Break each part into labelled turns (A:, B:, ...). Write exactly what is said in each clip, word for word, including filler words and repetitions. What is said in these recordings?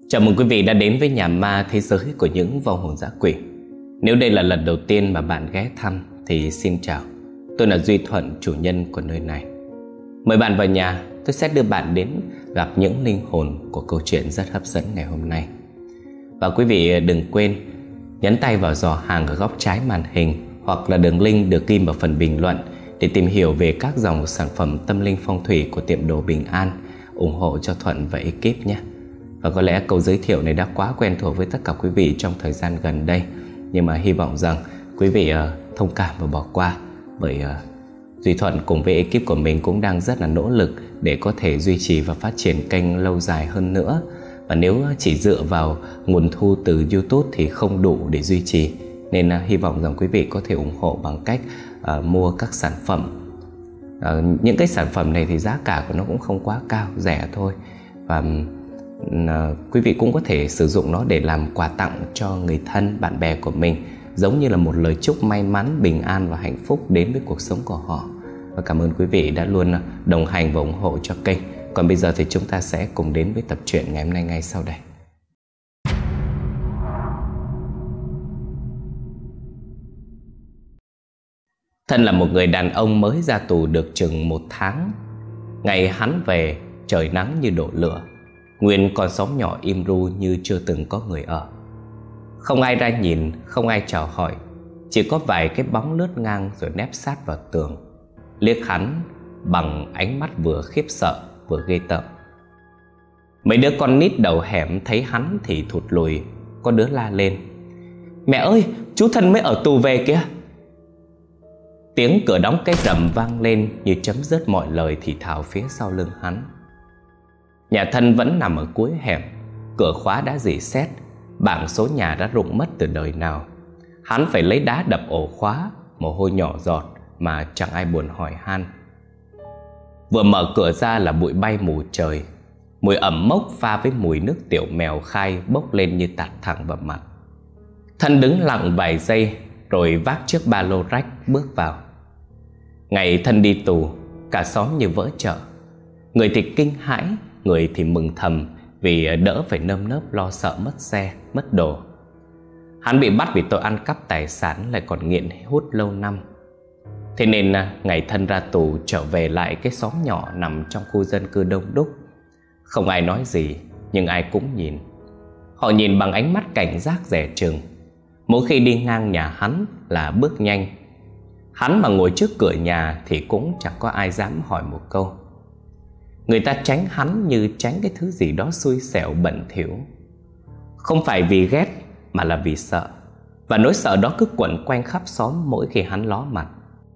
A: Chào mừng quý vị đã đến với nhà ma thế giới của những vong hồn dã quỷ. Nếu đây là lần đầu tiên mà bạn ghé thăm thì xin chào. Tôi là Duy Thuận, chủ nhân của nơi này. Mời bạn vào nhà, tôi sẽ đưa bạn đến gặp những linh hồn của câu chuyện rất hấp dẫn ngày hôm nay. Và quý vị đừng quên nhấn tay vào giỏ hàng ở góc trái màn hình hoặc là đường link được ghim ở phần bình luận để tìm hiểu về các dòng sản phẩm tâm linh phong thủy của tiệm đồ Bình An, ủng hộ cho Thuận và ekip nhé. Và có lẽ câu giới thiệu này đã quá quen thuộc với tất cả quý vị trong thời gian gần đây, nhưng mà hy vọng rằng quý vị uh, thông cảm và bỏ qua, bởi uh, Duy Thuận cùng với ekip của mình cũng đang rất là nỗ lực để có thể duy trì và phát triển kênh lâu dài hơn nữa. Và nếu chỉ dựa vào nguồn thu từ YouTube thì không đủ để duy trì, nên uh, hy vọng rằng quý vị có thể ủng hộ bằng cách uh, mua các sản phẩm. uh, Những cái sản phẩm này thì giá cả của nó cũng không quá cao, rẻ thôi. Và À, quý vị cũng có thể sử dụng nó để làm quà tặng cho người thân, bạn bè của mình, giống như là một lời chúc may mắn, bình an và hạnh phúc đến với cuộc sống của họ. Và cảm ơn quý vị đã luôn đồng hành và ủng hộ cho kênh. Còn bây giờ thì chúng ta sẽ cùng đến với tập truyện ngày hôm nay ngay sau đây. Thân là một người đàn ông mới ra tù được chừng một tháng. Ngày hắn về, trời nắng như đổ lửa. Nguyên con xóm nhỏ im ru như chưa từng có người ở. Không ai ra nhìn, không ai chào hỏi, chỉ có vài cái bóng lướt ngang rồi nép sát vào tường, liếc hắn bằng ánh mắt vừa khiếp sợ vừa ghê tởm. Mấy đứa con nít đầu hẻm thấy hắn thì thụt lùi. Có đứa la lên: "Mẹ ơi, chú Thân mới ở tù về kìa!" Tiếng cửa đóng cái rầm vang lên như chấm dứt mọi lời thì thào phía sau lưng hắn. Nhà Thân vẫn nằm ở cuối hẻm, cửa khóa đã rỉ sét, bảng số nhà đã rụng mất từ đời nào. Hắn phải lấy đá đập ổ khóa, mồ hôi nhỏ giọt mà chẳng ai buồn hỏi han. Vừa mở cửa ra là bụi bay mù trời, mùi ẩm mốc pha với mùi nước tiểu mèo khai bốc lên như tạt thẳng vào mặt. Thân đứng lặng vài giây rồi vác chiếc ba lô rách bước vào. Ngày Thân đi tù, cả xóm như vỡ chợ. Người thì kinh hãi, người thì mừng thầm vì đỡ phải nơm nớp lo sợ mất xe, mất đồ. Hắn bị bắt vì tội ăn cắp tài sản, lại còn nghiện hút lâu năm. Thế nên ngày Thân ra tù trở về lại cái xóm nhỏ nằm trong khu dân cư đông đúc. Không ai nói gì, nhưng ai cũng nhìn. Họ nhìn bằng ánh mắt cảnh giác dè chừng. Mỗi khi đi ngang nhà hắn là bước nhanh. Hắn mà ngồi trước cửa nhà thì cũng chẳng có ai dám hỏi một câu. Người ta tránh hắn như tránh cái thứ gì đó xui xẻo bẩn thỉu. Không phải vì ghét mà là vì sợ. Và nỗi sợ đó cứ quẩn quanh khắp xóm mỗi khi hắn ló mặt.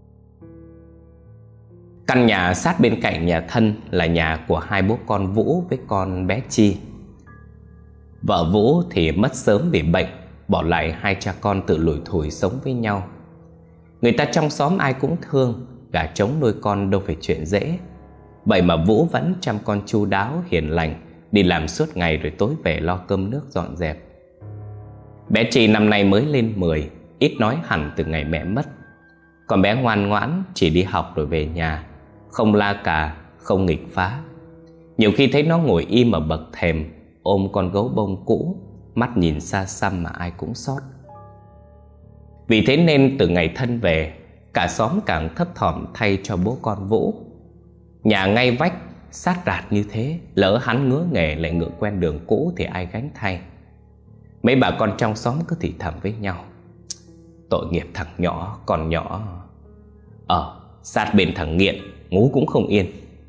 A: Căn nhà sát bên cạnh nhà Thân là nhà của hai bố con Vũ với con bé Chi. Vợ Vũ thì mất sớm vì bệnh, bỏ lại hai cha con tự lủi thủi sống với nhau. Người ta trong xóm ai cũng thương, gà trống nuôi con đâu phải chuyện dễ. Vậy mà Vũ vẫn chăm con chu đáo, hiền lành, đi làm suốt ngày rồi tối về lo cơm nước dọn dẹp. Bé Chi năm nay mới lên mười, ít nói hẳn từ ngày mẹ mất. Còn bé ngoan ngoãn, chỉ đi học rồi về nhà, không la cà, không nghịch phá. Nhiều khi thấy nó ngồi im ở bậc thềm, ôm con gấu bông cũ, mắt nhìn xa xăm mà ai cũng xót. Vì thế nên từ ngày Thân về, cả xóm càng thấp thỏm thay cho bố con Vũ. Nhà ngay vách, sát rạt như thế, lỡ hắn ngứa nghề lại ngựa quen đường cũ thì ai gánh thay. Mấy bà con trong xóm cứ thì thầm với nhau: "Tội nghiệp thằng nhỏ, con nhỏ Ờ, sát bên thằng nghiện, ngủ cũng không yên."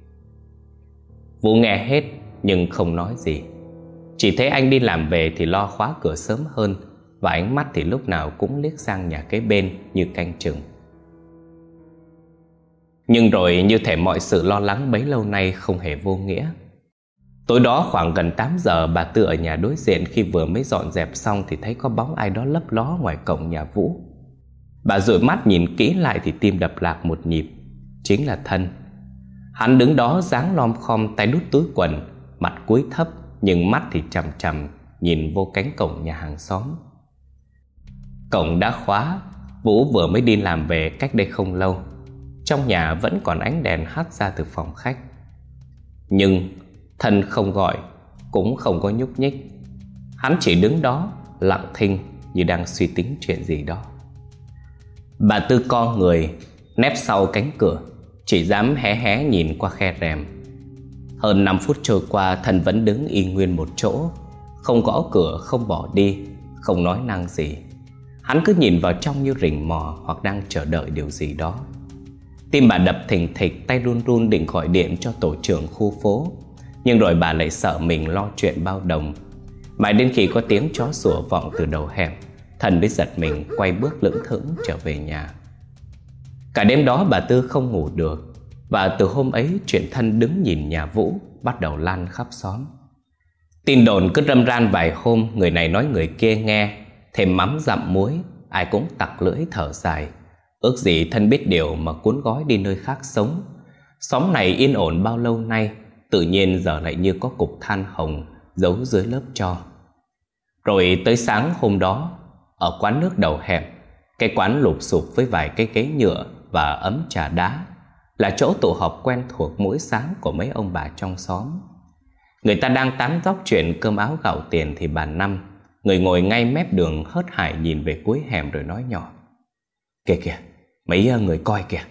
A: Vũ nghe hết nhưng không nói gì. Chỉ thấy anh đi làm về thì lo khóa cửa sớm hơn, và ánh mắt thì lúc nào cũng liếc sang nhà kế bên như canh chừng. Nhưng rồi như thể mọi sự lo lắng bấy lâu nay không hề vô nghĩa. Tối đó khoảng gần tám giờ, bà Tư ở nhà đối diện khi vừa mới dọn dẹp xong thì thấy có bóng ai đó lấp ló ngoài cổng nhà Vũ. Bà dụi mắt nhìn kỹ lại thì tim đập lạc một nhịp. Chính là Thân. Hắn đứng đó dáng lom khom, tay đút túi quần, mặt cúi thấp nhưng mắt thì chằm chằm nhìn vô cánh cổng nhà hàng xóm. Cổng đã khóa. Vũ vừa mới đi làm về cách đây không lâu. Trong nhà vẫn còn ánh đèn hắt ra từ phòng khách. Nhưng Thân không gọi, cũng không có nhúc nhích. Hắn chỉ đứng đó lặng thinh như đang suy tính chuyện gì đó. Bà Tư co người nép sau cánh cửa, chỉ dám hé hé nhìn qua khe rèm. Hơn năm phút trôi qua, Thân vẫn đứng y nguyên một chỗ, không gõ cửa, không bỏ đi, không nói năng gì. Hắn cứ nhìn vào trong như rình mò hoặc đang chờ đợi điều gì đó. Tim bà đập thình thịch, tay run run định gọi điện cho tổ trưởng khu phố, nhưng rồi bà lại sợ mình lo chuyện bao đồng. Mãi đến khi có tiếng chó sủa vọng từ đầu hẻm, Thân mới giật mình quay bước lững thững trở về nhà. Cả đêm đó bà Tư không ngủ được, và từ hôm ấy chuyện Thân đứng nhìn nhà Vũ bắt đầu lan khắp xóm. Tin đồn cứ râm ran vài hôm, người này nói người kia nghe, thêm mắm dặm muối, ai cũng tặc lưỡi thở dài. Ước gì Thân biết điều mà cuốn gói đi nơi khác sống. Xóm này yên ổn bao lâu nay, tự nhiên giờ lại như có cục than hồng giấu dưới lớp tro. Rồi tới sáng hôm đó, ở quán nước đầu hẻm, cái quán lụp xụp với vài cái ghế nhựa và ấm trà đá, là chỗ tụ họp quen thuộc mỗi sáng của mấy ông bà trong xóm. Người ta đang tán dóc chuyện cơm áo gạo tiền thì bà Năm, người ngồi ngay mép đường, hớt hải nhìn về cuối hẻm rồi nói nhỏ: "Kìa kìa, mấy người coi kìa."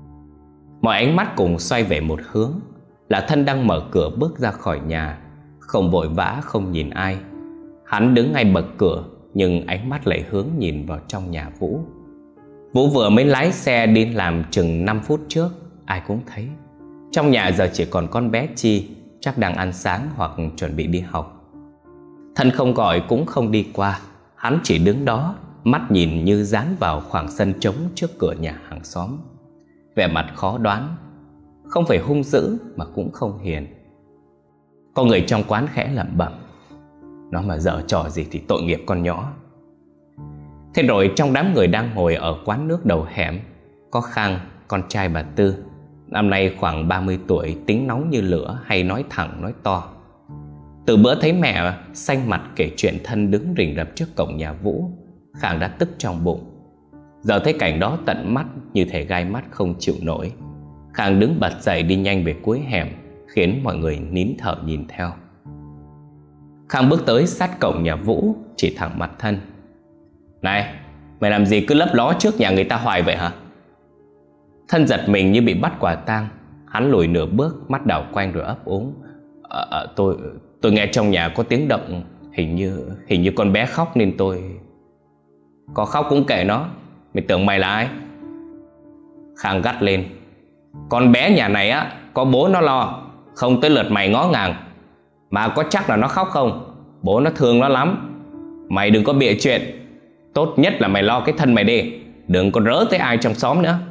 A: Mọi ánh mắt cùng xoay về một hướng, là Thân đang mở cửa bước ra khỏi nhà, không vội vã, không nhìn ai. Hắn đứng ngay bậc cửa, nhưng ánh mắt lại hướng nhìn vào trong nhà Vũ. Vũ vừa mới lái xe đi làm chừng năm phút trước, ai cũng thấy. Trong nhà giờ chỉ còn con bé Chi, chắc đang ăn sáng hoặc chuẩn bị đi học. Thân không gọi cũng không đi qua, hắn chỉ đứng đó, mắt nhìn như dán vào khoảng sân trống trước cửa nhà hàng xóm. Vẻ mặt khó đoán, không phải hung dữ mà cũng không hiền. Có người trong quán khẽ lẩm bẩm: "Nó mà giở trò gì thì tội nghiệp con nhỏ." Thế rồi trong đám người đang ngồi ở quán nước đầu hẻm, có Khang, con trai bà Tư, năm nay khoảng ba mươi tuổi, tính nóng như lửa, hay nói thẳng nói to. Từ bữa thấy mẹ xanh mặt kể chuyện Thân đứng rình rập trước cổng nhà Vũ, Khang đã tức trong bụng. Giờ thấy cảnh đó tận mắt, như thể gai mắt không chịu nổi. Khang đứng bật dậy đi nhanh về cuối hẻm, khiến mọi người nín thở nhìn theo. Khang bước tới sát cổng nhà Vũ, chỉ thẳng mặt Thân: "Này, mày làm gì cứ lấp ló trước nhà người ta hoài vậy hả?" Thân giật mình như bị bắt quả tang. Hắn lùi nửa bước, mắt đảo quanh rồi ấp úng: à, à, Tôi tôi nghe trong nhà có tiếng động, Hình như hình như con bé khóc nên tôi..." "Có khóc cũng kệ nó, mày tưởng mày là ai?" Khang gắt lên: "Con bé nhà này á, có bố nó lo, không tới lượt mày ngó ngàng. Mà có chắc là nó khóc không? Bố nó thương nó lắm. Mày đừng có bịa chuyện. Tốt nhất là mày lo cái thân mày đi, đừng có rớ tới ai trong xóm nữa."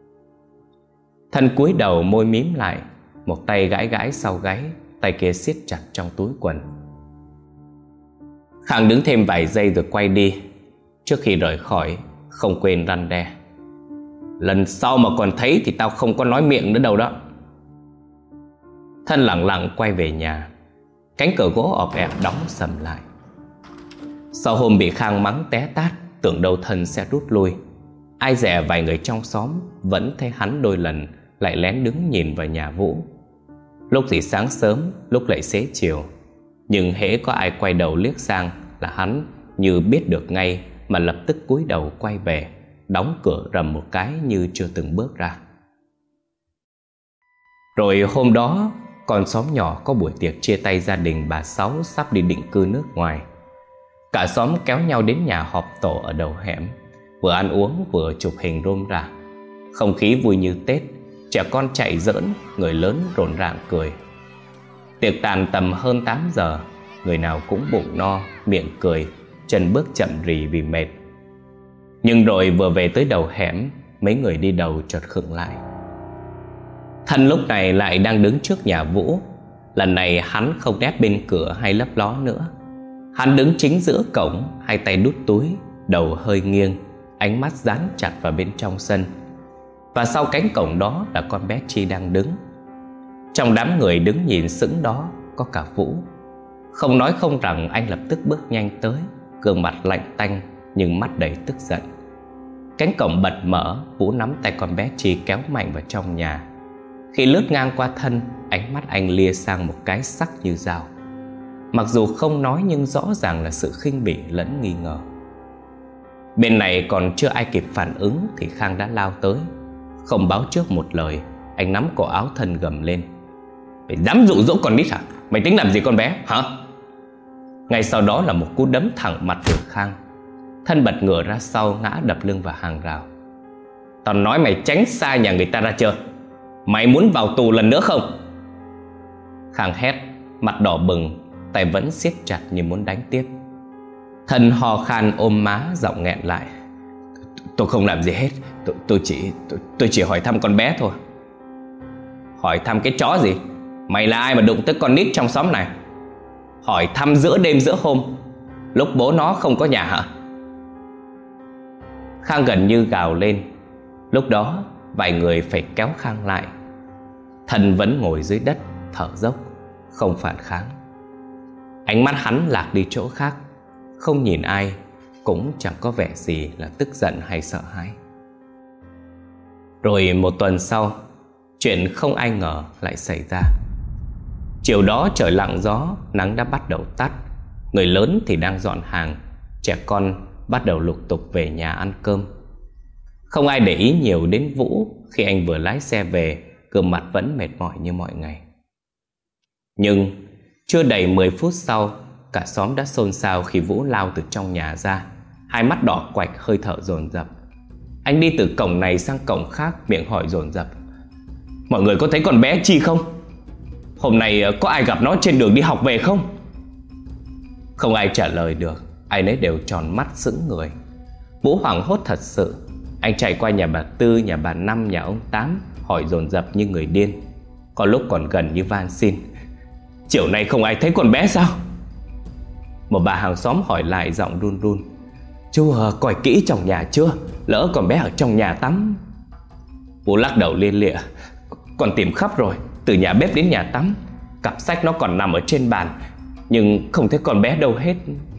A: Thân cúi đầu, môi mím lại, một tay gãi gãi sau gáy, tay kia siết chặt trong túi quần. Khang đứng thêm vài giây rồi quay đi. Trước khi rời khỏi, không quên răn đe: "Lần sau mà còn thấy thì tao không có nói miệng nữa đâu đó." Thân lặng lặng quay về nhà. Cánh cửa gỗ ọp ẹp đóng sầm lại. Sau hôm bị Khang mắng té tát, tưởng đâu Thân sẽ rút lui. Ai dè vài người trong xóm vẫn thấy hắn đôi lần lại lén đứng nhìn vào nhà Vũ. Lúc thì sáng sớm, lúc lại xế chiều. Nhưng hễ có ai quay đầu liếc sang là hắn như biết được ngay, mà lập tức cúi đầu quay về, đóng cửa rầm một cái như chưa từng bước ra. Rồi hôm đó, con xóm nhỏ có buổi tiệc chia tay gia đình bà Sáu sắp đi định cư nước ngoài. Cả xóm kéo nhau đến nhà họp tổ ở đầu hẻm, vừa ăn uống vừa chụp hình rôm rả. Không khí vui như Tết, trẻ con chạy giỡn, người lớn rộn ràng cười. Tiệc tàn tầm hơn tám giờ, người nào cũng bụng no, miệng cười, chân bước chậm rì vì mệt. Nhưng rồi vừa về tới đầu hẻm, mấy người đi đầu chợt khựng lại. Thân lúc này lại đang đứng trước nhà Vũ. Lần này hắn không nép bên cửa hay lấp ló nữa. Hắn đứng chính giữa cổng, hai tay đút túi, đầu hơi nghiêng, ánh mắt dán chặt vào bên trong sân. Và sau cánh cổng đó là con bé Chi đang đứng. Trong đám người đứng nhìn sững đó có cả Vũ. Không nói không rằng, anh lập tức bước nhanh tới, gương mặt lạnh tanh nhưng mắt đầy tức giận. Cánh cổng bật mở, Vũ nắm tay con bé Chi kéo mạnh vào trong nhà. Khi lướt ngang qua Thân, ánh mắt anh lia sang một cái sắc như dao. Mặc dù không nói nhưng rõ ràng là sự khinh bỉ lẫn nghi ngờ. Bên này còn chưa ai kịp phản ứng thì Khang đã lao tới. Không báo trước một lời, anh nắm cổ áo Thân gầm lên: "Mày dám dụ dỗ con nít hả? Mày tính làm gì con bé hả?" Ngay sau đó là một cú đấm thẳng mặt từ Khang. Thân bật ngửa ra sau, ngã đập lưng vào hàng rào. "Tao nói mày tránh xa nhà người ta ra chưa? Mày muốn vào tù lần nữa không?" Khang hét, mặt đỏ bừng, tay vẫn siết chặt như muốn đánh tiếp. Thân hò khan ôm má, giọng nghẹn lại: "Tôi không làm gì hết. Tôi, tôi chỉ tôi, tôi chỉ hỏi thăm con bé thôi." "Hỏi thăm cái chó gì? Mày là ai mà đụng tới con nít trong xóm này? Hỏi thăm giữa đêm giữa hôm, lúc bố nó không có nhà hả?" Khang gần như gào lên. Lúc đó vài người phải kéo Khang lại. Thân vẫn ngồi dưới đất thở dốc, không phản kháng. Ánh mắt hắn lạc đi chỗ khác, không nhìn ai, cũng chẳng có vẻ gì là tức giận hay sợ hãi. Rồi một tuần sau, chuyện không ai ngờ lại xảy ra. Chiều đó trời lặng gió, nắng đã bắt đầu tắt. Người lớn thì đang dọn hàng, trẻ con bắt đầu lục tục về nhà ăn cơm. Không ai để ý nhiều đến Vũ khi anh vừa lái xe về, gương mặt vẫn mệt mỏi như mọi ngày. Nhưng chưa đầy mười phút sau, cả xóm đã xôn xao khi Vũ lao từ trong nhà ra, hai mắt đỏ quạch, hơi thở dồn dập. Anh đi từ cổng này sang cổng khác, miệng hỏi dồn dập: "Mọi người có thấy con bé Chi không? Hôm nay có ai gặp nó trên đường đi học về không?" Không ai trả lời được, ai nấy đều tròn mắt sững người. Vũ hoảng hốt thật sự. Anh chạy qua nhà bà Tư, nhà bà Năm, nhà ông Tám, hỏi dồn dập như người điên. Có lúc còn gần như van xin: "Chiều nay không ai thấy con bé sao?" Một bà hàng xóm hỏi lại, giọng run run: "Chú à, coi kỹ trong nhà chưa? Lỡ con bé ở trong nhà tắm." Vũ lắc đầu lia lịa: "Con tìm khắp rồi, từ nhà bếp đến nhà tắm. Cặp sách nó còn nằm ở trên bàn, nhưng không thấy con bé đâu hết."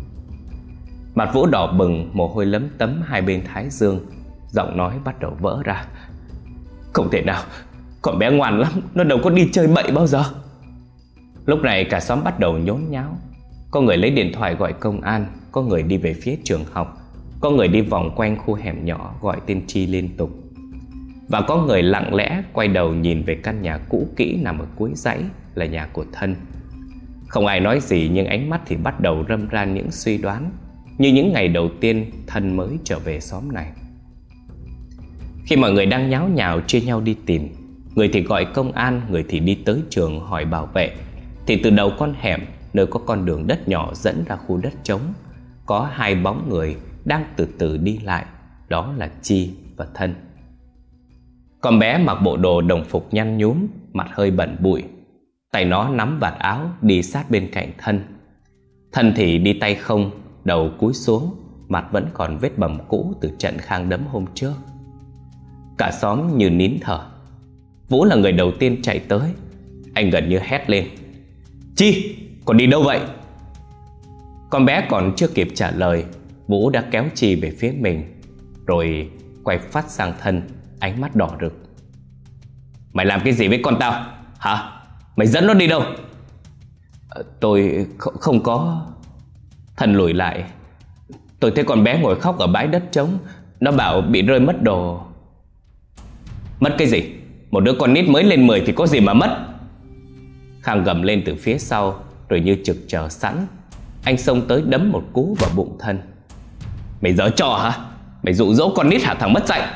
A: Mặt Vũ đỏ bừng, mồ hôi lấm tấm hai bên thái dương, giọng nói bắt đầu vỡ ra: "Không thể nào, con bé ngoan lắm, nó đâu có đi chơi bậy bao giờ." Lúc này cả xóm bắt đầu nhốn nháo. Có người lấy điện thoại gọi công an, có người đi về phía trường học, có người đi vòng quanh khu hẻm nhỏ gọi tên Chi liên tục. Và có người lặng lẽ quay đầu nhìn về căn nhà cũ kỹ nằm ở cuối dãy, là nhà của Thân. Không ai nói gì, nhưng ánh mắt thì bắt đầu râm ran những suy đoán, như những ngày đầu tiên Thân mới trở về xóm này. Khi mọi người đang nháo nhào chia nhau đi tìm, người thì gọi công an, người thì đi tới trường hỏi bảo vệ, thì từ đầu con hẻm, nơi có con đường đất nhỏ dẫn ra khu đất trống, có hai bóng người đang từ từ đi lại. Đó là Chi và Thân. Con bé mặc bộ đồ đồng phục nhăn nhúm, mặt hơi bẩn bụi. Tay nó nắm vạt áo, đi sát bên cạnh Thân. Thân thì đi tay không, đầu cúi xuống, mặt vẫn còn vết bầm cũ từ trận Khang đấm hôm trước. Cả xóm như nín thở. Vũ là người đầu tiên chạy tới. Anh gần như hét lên: "Chi, còn đi đâu vậy?" Con bé còn chưa kịp trả lời, Vũ đã kéo Chi về phía mình, rồi quay phát sang Thân, ánh mắt đỏ rực: "Mày làm cái gì với con tao hả? Mày dẫn nó đi đâu?" "À, tôi không, không có." Thân lùi lại: "Tôi thấy con bé ngồi khóc ở bãi đất trống, nó bảo bị rơi mất đồ." "Mất cái gì? Một đứa con nít mới lên mười thì có gì mà mất?" Khang gầm lên từ phía sau, rồi như trực chờ sẵn, anh xông tới đấm một cú vào bụng Thân. "Mày giở trò hả? Mày dụ dỗ con nít hả thằng mất dạy?"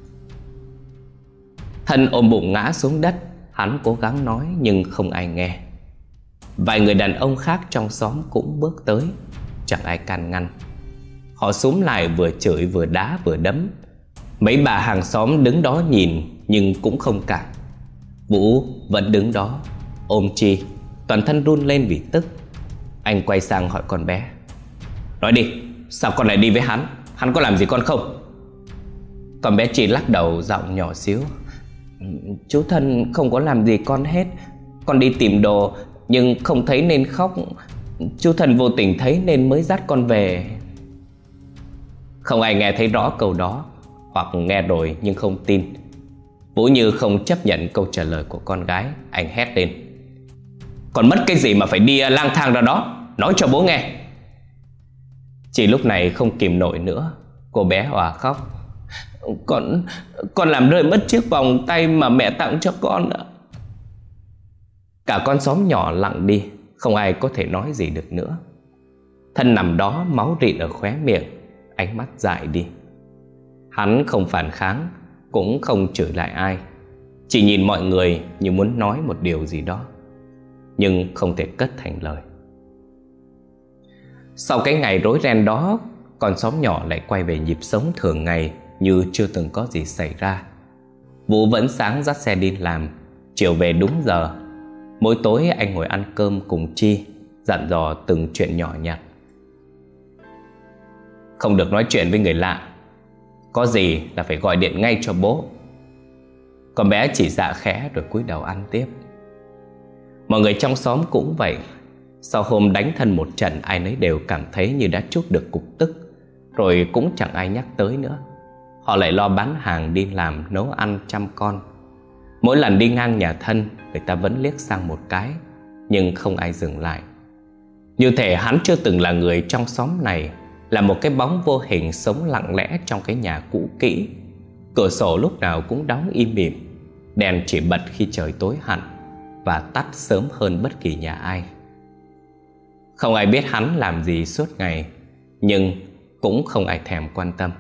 A: Thân ôm bụng ngã xuống đất. Hắn cố gắng nói nhưng không ai nghe. Vài người đàn ông khác trong xóm cũng bước tới, chẳng ai can ngăn. Họ xúm lại, vừa chửi vừa đá vừa đấm. Mấy bà hàng xóm đứng đó nhìn nhưng cũng không cản. Vũ vẫn đứng đó ôm Chi, toàn thân run lên vì tức. Anh quay sang hỏi con bé: "Nói đi, sao con lại đi với hắn? Hắn có làm gì con không?" Con bé Chi lắc đầu, giọng nhỏ xíu: "Chú Thân không có làm gì con hết. Con đi tìm đồ nhưng không thấy nên khóc. Chú Thân vô tình thấy nên mới dắt con về." Không ai nghe thấy rõ câu đó, hoặc nghe rồi nhưng không tin. Vũ như không chấp nhận câu trả lời của con gái, anh hét lên: "Con mất cái gì mà phải đi lang thang ra đó? nói cho bố nghe. Chỉ lúc này không kìm nổi nữa, cô bé òa khóc. Con con làm rơi mất chiếc vòng tay mà mẹ tặng cho con ạ. Cả con xóm nhỏ lặng đi, không ai có thể nói gì được nữa. Thân nằm đó máu rịn ở khóe miệng, ánh mắt dại đi. Hắn không phản kháng, cũng không chửi lại ai, chỉ nhìn mọi người như muốn nói một điều gì đó, nhưng không thể cất thành lời. Sau cái ngày rối ren đó, con xóm nhỏ lại quay về nhịp sống thường ngày như chưa từng có gì xảy ra. Vũ vẫn sáng dắt xe đi làm, chiều về đúng giờ. Mỗi tối anh ngồi ăn cơm cùng Chi, dặn dò từng chuyện nhỏ nhặt. Không được nói chuyện với người lạ, có gì là phải gọi điện ngay cho bố. Con bé chỉ dạ khẽ rồi cúi đầu ăn tiếp. Mọi người trong xóm cũng vậy. Sau hôm đánh thân một trận, ai nấy đều cảm thấy như đã trút được cục tức, rồi cũng chẳng ai nhắc tới nữa. Họ lại lo bán hàng, đi làm, nấu ăn, chăm con. Mỗi lần đi ngang nhà thân, người ta vẫn liếc sang một cái, nhưng không ai dừng lại. Như thể hắn chưa từng là người trong xóm này, là một cái bóng vô hình sống lặng lẽ trong cái nhà cũ kỹ. Cửa sổ lúc nào cũng đóng im ỉm, đèn chỉ bật khi trời tối hẳn và tắt sớm hơn bất kỳ nhà ai. Không ai biết hắn làm gì suốt ngày, nhưng cũng không ai thèm quan tâm.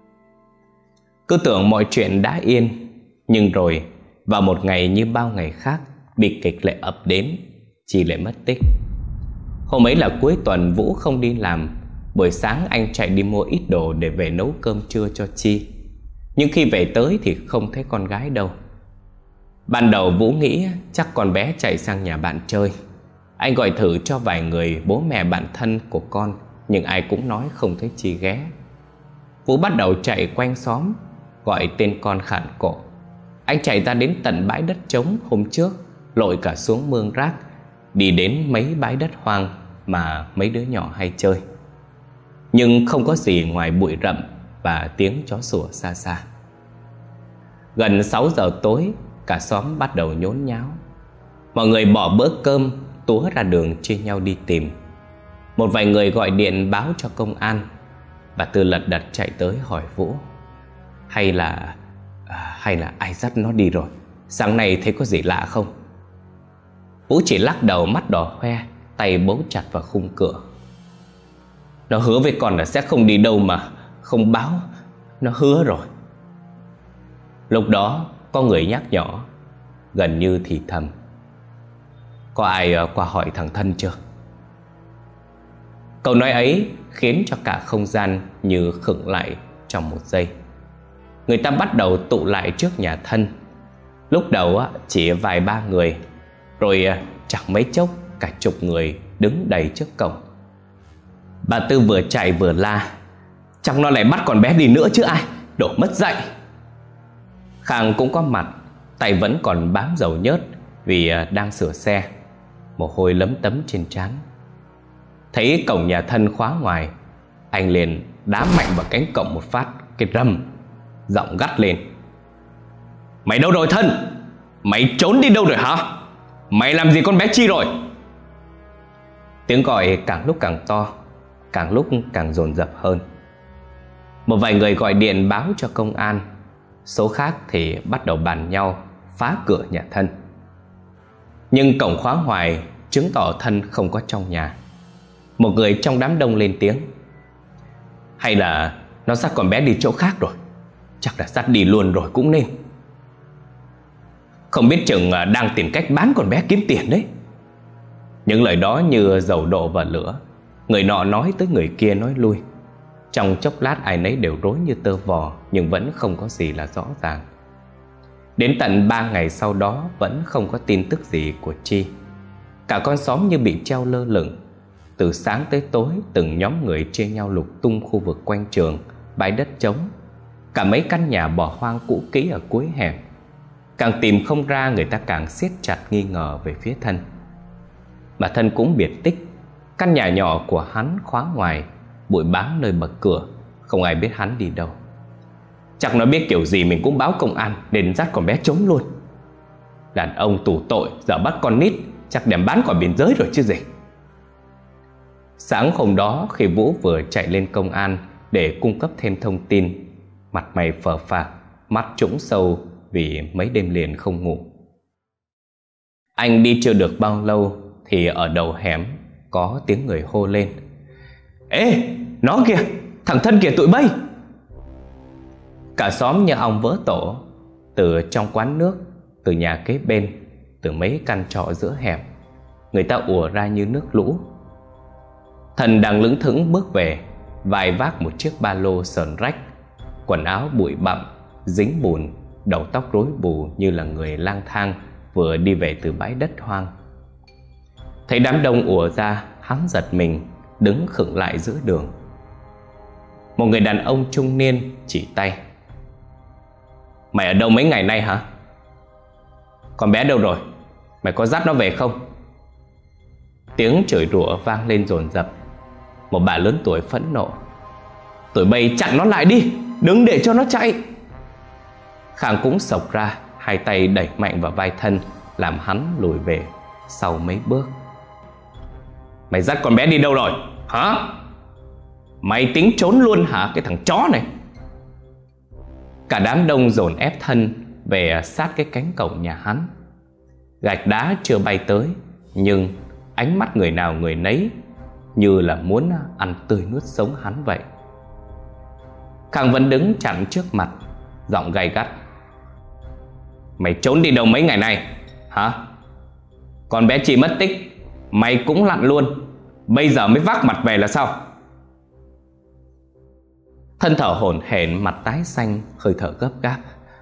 A: Cứ tưởng mọi chuyện đã yên, nhưng rồi vào một ngày như bao ngày khác, bi kịch lại ập đến, Chi lại mất tích. Hôm ấy là cuối tuần, Vũ không đi làm. Buổi sáng anh chạy đi mua ít đồ để về nấu cơm trưa cho Chi, nhưng khi về tới thì không thấy con gái đâu. Ban đầu Vũ nghĩ chắc con bé chạy sang nhà bạn chơi. Anh gọi thử cho vài người bố mẹ bạn thân của con, nhưng ai cũng nói không thấy Chi ghé. Vũ bắt đầu chạy quanh xóm, gọi tên con khản cổ. Anh chạy ra đến tận bãi đất trống hôm trước, lội cả xuống mương rác, đi đến mấy bãi đất hoang mà mấy đứa nhỏ hay chơi. Nhưng không có gì ngoài bụi rậm và tiếng chó sủa xa xa. Gần sáu giờ tối, cả xóm bắt đầu nhốn nháo. Mọi người bỏ bữa cơm, túa ra đường chia nhau đi tìm. Một vài người gọi điện báo cho công an. Bà Tư lật đật chạy tới hỏi Vũ. Hay là... hay là ai dắt nó đi rồi? Sáng nay thấy có gì lạ không? Vũ chỉ lắc đầu, mắt đỏ hoe, tay bấu chặt vào khung cửa. Nó hứa với con là sẽ không đi đâu mà không báo. Nó hứa rồi. Lúc đó có người nhắc nhỏ, gần như thì thầm. Có ai qua hỏi thằng Thân chưa? Câu nói ấy khiến cho cả không gian như khựng lại trong một giây. Người ta bắt đầu tụ lại trước nhà Thân. Lúc đầu chỉ vài ba người, rồi chẳng mấy chốc cả chục người đứng đầy trước cổng. Bà Tư vừa chạy vừa la. Chắc nó lại bắt con bé đi nữa chứ ai, đổ mất dạy. Khang cũng có mặt, tay vẫn còn bám dầu nhớt vì đang sửa xe, mồ hôi lấm tấm trên trán. Thấy cổng nhà Thân khóa ngoài, anh liền đá mạnh vào cánh cổng một phát, cái rầm, giọng gắt lên. Mày đâu rồi Thân? Mày trốn đi đâu rồi hả? Mày làm gì con bé Chi rồi? Tiếng gọi càng lúc càng to, càng lúc càng dồn dập hơn. Một vài người gọi điện báo cho công an, số khác thì bắt đầu bàn nhau phá cửa nhà Thân. Nhưng cổng khóa hoài chứng tỏ Thân không có trong nhà. Một người trong đám đông lên tiếng. Hay là nó dắt con bé đi chỗ khác rồi? Chắc là dắt đi luôn rồi cũng nên. Không biết chừng đang tìm cách bán con bé kiếm tiền đấy. Những lời đó như dầu đổ vào lửa. Người nọ nói tới người kia nói lui. Trong chốc lát ai nấy đều rối như tơ vò, nhưng vẫn không có gì là rõ ràng. Đến tận ba ngày sau đó vẫn không có tin tức gì của Chi. Cả con xóm như bị treo lơ lửng. Từ sáng tới tối, từng nhóm người chia nhau lục tung khu vực quanh trường, bãi đất trống, cả mấy căn nhà bỏ hoang cũ kỹ ở cuối hẻm. Càng tìm không ra, người ta càng siết chặt nghi ngờ về phía Thân. Mà Thân cũng biệt tích. Căn nhà nhỏ của hắn khóa ngoài, bụi bám nơi bậc cửa, không ai biết hắn đi đâu. Chắc nó biết kiểu gì mình cũng báo công an, nên dắt con bé trốn luôn. Đàn ông tù tội giờ bắt con nít, chắc đem bán khỏi biên giới rồi chứ gì. Sáng hôm đó khi Vũ vừa chạy lên công an để cung cấp thêm thông tin, mặt mày phờ phạc, mắt trũng sâu vì mấy đêm liền không ngủ. Anh đi chưa được bao lâu thì ở đầu hẻm có tiếng người hô lên: "Ê, nó kìa, thằng Thân kìa tụi bay!" Cả xóm như ong vỡ tổ, từ trong quán nước, từ nhà kế bên, từ mấy căn trọ giữa hẻm, người ta ùa ra như nước lũ. Thần đang lững thững bước về, vai vác một chiếc ba lô sờn rách, quần áo bụi bặm, dính bùn, đầu tóc rối bù như là người lang thang vừa đi về từ bãi đất hoang. Thấy đám đông ùa ra, hắn giật mình, đứng khựng lại giữa đường. Một người đàn ông trung niên chỉ tay: "Mày ở đâu mấy ngày nay hả? Con bé đâu rồi? Mày có dắt nó về không?" Tiếng chửi rủa vang lên dồn dập. Một bà lớn tuổi phẫn nộ: "Tụi bay chặn nó lại đi, đừng để cho nó chạy!" Khang cũng xộc ra, hai tay đẩy mạnh vào vai Thân, làm hắn lùi về sau mấy bước. "Mày dắt con bé đi đâu rồi, hả? Mày tính trốn luôn hả cái thằng chó này?" Cả đám đông dồn ép Thân về sát cái cánh cổng nhà hắn. Gạch đá chưa bay tới, nhưng ánh mắt người nào người nấy như là muốn ăn tươi nuốt sống hắn vậy. Khang vẫn đứng chặn trước mặt, giọng gay gắt: "Mày trốn đi đâu mấy ngày nay, hả? Con bé Chi mất tích, mày cũng lặn luôn, bây giờ mới vác mặt về là sao?" Thân thở hổn hển, mặt tái xanh, hơi thở gấp gáp: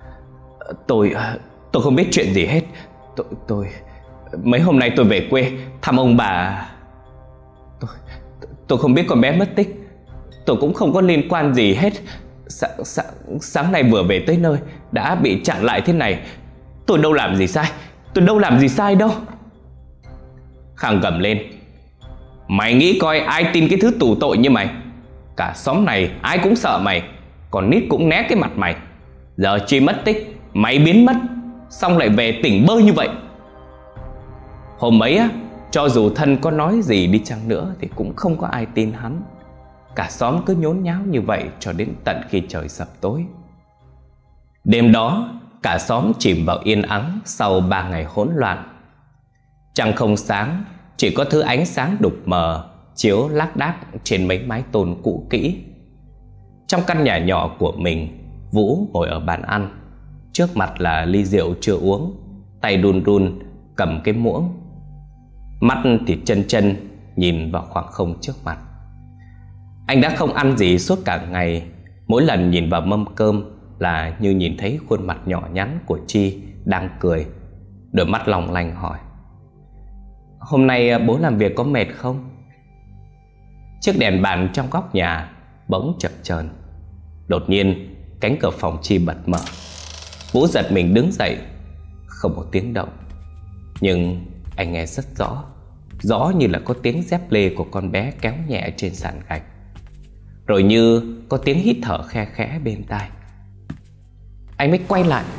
A: Tôi tôi không biết chuyện gì hết. Tôi tôi mấy hôm nay tôi về quê thăm ông bà. Tôi tôi không biết con bé mất tích. Tôi cũng không có liên quan gì hết. Sáng, sáng, sáng nay vừa về tới nơi đã bị chặn lại thế này. Tôi đâu làm gì sai. Tôi đâu làm gì sai đâu. Khang gầm lên: Mày nghĩ coi ai tin cái thứ tù tội như mày? Cả xóm này ai cũng sợ mày, còn nít cũng né cái mặt mày. Giờ Chi mất tích, mày biến mất, xong lại về tỉnh bơ như vậy. Hôm ấy á, cho dù Thân có nói gì đi chăng nữa thì cũng không có ai tin hắn. Cả xóm cứ nhốn nháo như vậy cho đến tận khi trời sập tối. Đêm đó, cả xóm chìm vào yên ắng sau ba ngày hỗn loạn. Trăng không sáng, chỉ có thứ ánh sáng đục mờ chiếu lác đác trên mấy mái tôn cũ kỹ. Trong căn nhà nhỏ của mình, Vũ ngồi ở bàn ăn, trước mặt là ly rượu chưa uống, tay run run cầm cái muỗng, mắt thì chân chân nhìn vào khoảng không trước mặt. Anh đã không ăn gì suốt cả ngày. Mỗi lần nhìn vào mâm cơm là như nhìn thấy khuôn mặt nhỏ nhắn của Chi đang cười. Đôi mắt long lanh hỏi: Hôm nay bố làm việc có mệt không? Chiếc đèn bàn trong góc nhà bỗng chập chờn. Đột nhiên cánh cửa phòng Chi bật mở. Vũ giật mình đứng dậy. Không một tiếng động, nhưng anh nghe rất rõ, rõ như là có tiếng dép lê của con bé kéo nhẹ trên sàn gạch, rồi như có tiếng hít thở khe khẽ bên tai. Anh mới quay lại.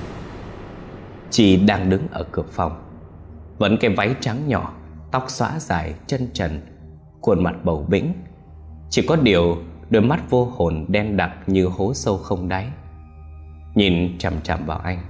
A: Chi đang đứng ở cửa phòng, vẫn cái váy trắng nhỏ, tóc xõa dài, chân trần, khuôn mặt bầu bĩnh. Chỉ có điều đôi mắt vô hồn đen đặc như hố sâu không đáy, nhìn chằm chằm vào anh.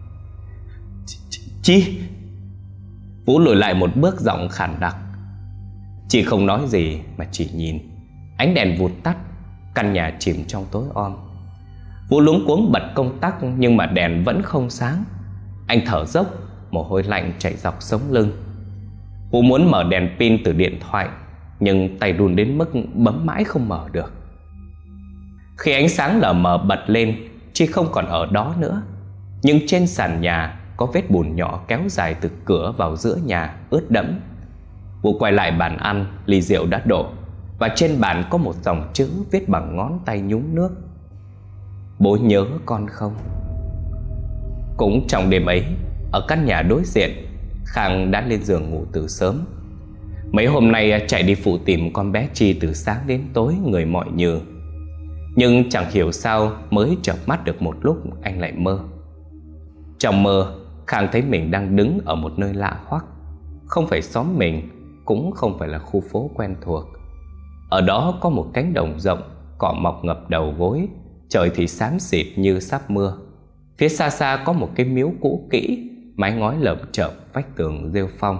A: Chi? Vũ lùi lại một bước, giọng khàn đặc. Chi không nói gì mà chỉ nhìn. Ánh đèn vụt tắt, căn nhà chìm trong tối om. Vũ luống cuống bật công tắc nhưng mà đèn vẫn không sáng. Anh thở dốc, mồ hôi lạnh chảy dọc sống lưng. Vũ muốn mở đèn pin từ điện thoại, nhưng tay run đến mức bấm mãi không mở được. Khi ánh sáng lờ mờ bật lên, Chi không còn ở đó nữa. Nhưng trên sàn nhà có vết bùn nhỏ kéo dài từ cửa vào giữa nhà, ướt đẫm. Vũ quay lại bàn ăn, ly rượu đã đổ, và trên bàn có một dòng chữ viết bằng ngón tay nhúng nước: Bố nhớ con không? Cũng trong đêm ấy, ở căn nhà đối diện, Khang đã lên giường ngủ từ sớm. Mấy hôm nay chạy đi phụ tìm con bé Chi từ sáng đến tối, người mỏi nhừ. Nhưng chẳng hiểu sao mới chợp mắt được một lúc anh lại mơ. Trong mơ, Khang thấy mình đang đứng ở một nơi lạ hoắc. Không phải xóm mình, cũng không phải là khu phố quen thuộc. Ở đó có một cánh đồng rộng, cỏ mọc ngập đầu gối, trời thì xám xịt như sắp mưa. Phía xa xa có một cái miếu cũ kỹ, mái ngói lởm chởm, vách tường rêu phong.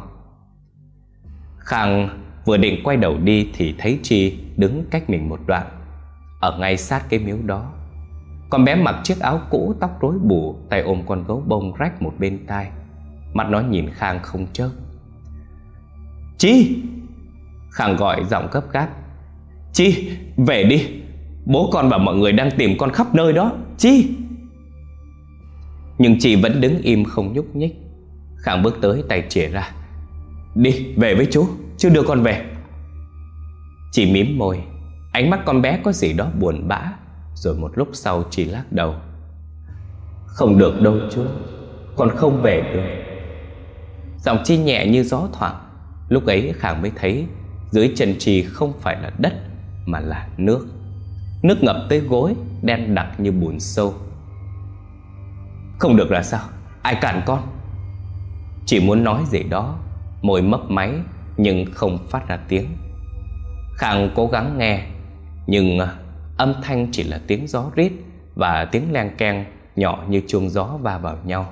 A: Khang vừa định quay đầu đi thì thấy Chi đứng cách mình một đoạn, ở ngay sát cái miếu đó. Con bé mặc chiếc áo cũ, tóc rối bù, tay ôm con gấu bông rách một bên tai, mắt nó nhìn Khang không chớp. Chi! Khang gọi giọng gấp gáp. Chi, về đi, bố con và mọi người đang tìm con khắp nơi đó, Chi! Nhưng Chi vẫn đứng im không nhúc nhích. Khang bước tới, tay chìa ra. Đi, về với chú, chú đưa con về. Chi mím môi, ánh mắt con bé có gì đó buồn bã. Rồi một lúc sau Chi lắc đầu. Không được đâu chú, con không về được. Giọng Chi nhẹ như gió thoảng. Lúc ấy Khang mới thấy dưới chân Chi không phải là đất mà là nước. Nước ngập tới gối, đen đặc như bùn sâu. Không được là sao? Ai cản con? Chỉ muốn nói gì đó, môi mấp máy nhưng không phát ra tiếng. Khang cố gắng nghe, nhưng âm thanh chỉ là tiếng gió rít và tiếng leng keng nhỏ như chuông gió va vào nhau.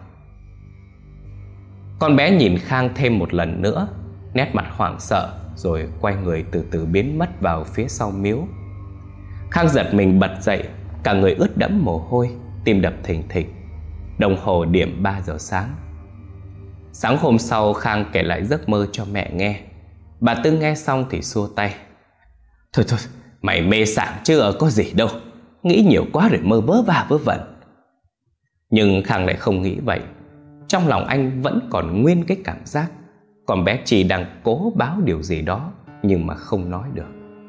A: Con bé nhìn Khang thêm một lần nữa, nét mặt hoảng sợ, rồi quay người từ từ biến mất vào phía sau miếu. Khang giật mình bật dậy, cả người ướt đẫm mồ hôi, tim đập thình thịch. Đồng hồ điểm ba giờ sáng. Sáng hôm sau Khang kể lại giấc mơ cho mẹ nghe. Bà Tư nghe xong thì xua tay. Thôi thôi, mày mê sảng chứ có gì đâu, nghĩ nhiều quá rồi mơ vớ va vớ vẩn. Nhưng Khang lại không nghĩ vậy. Trong lòng anh vẫn còn nguyên cái cảm giác con bé Chi đang cố báo điều gì đó nhưng mà không nói được.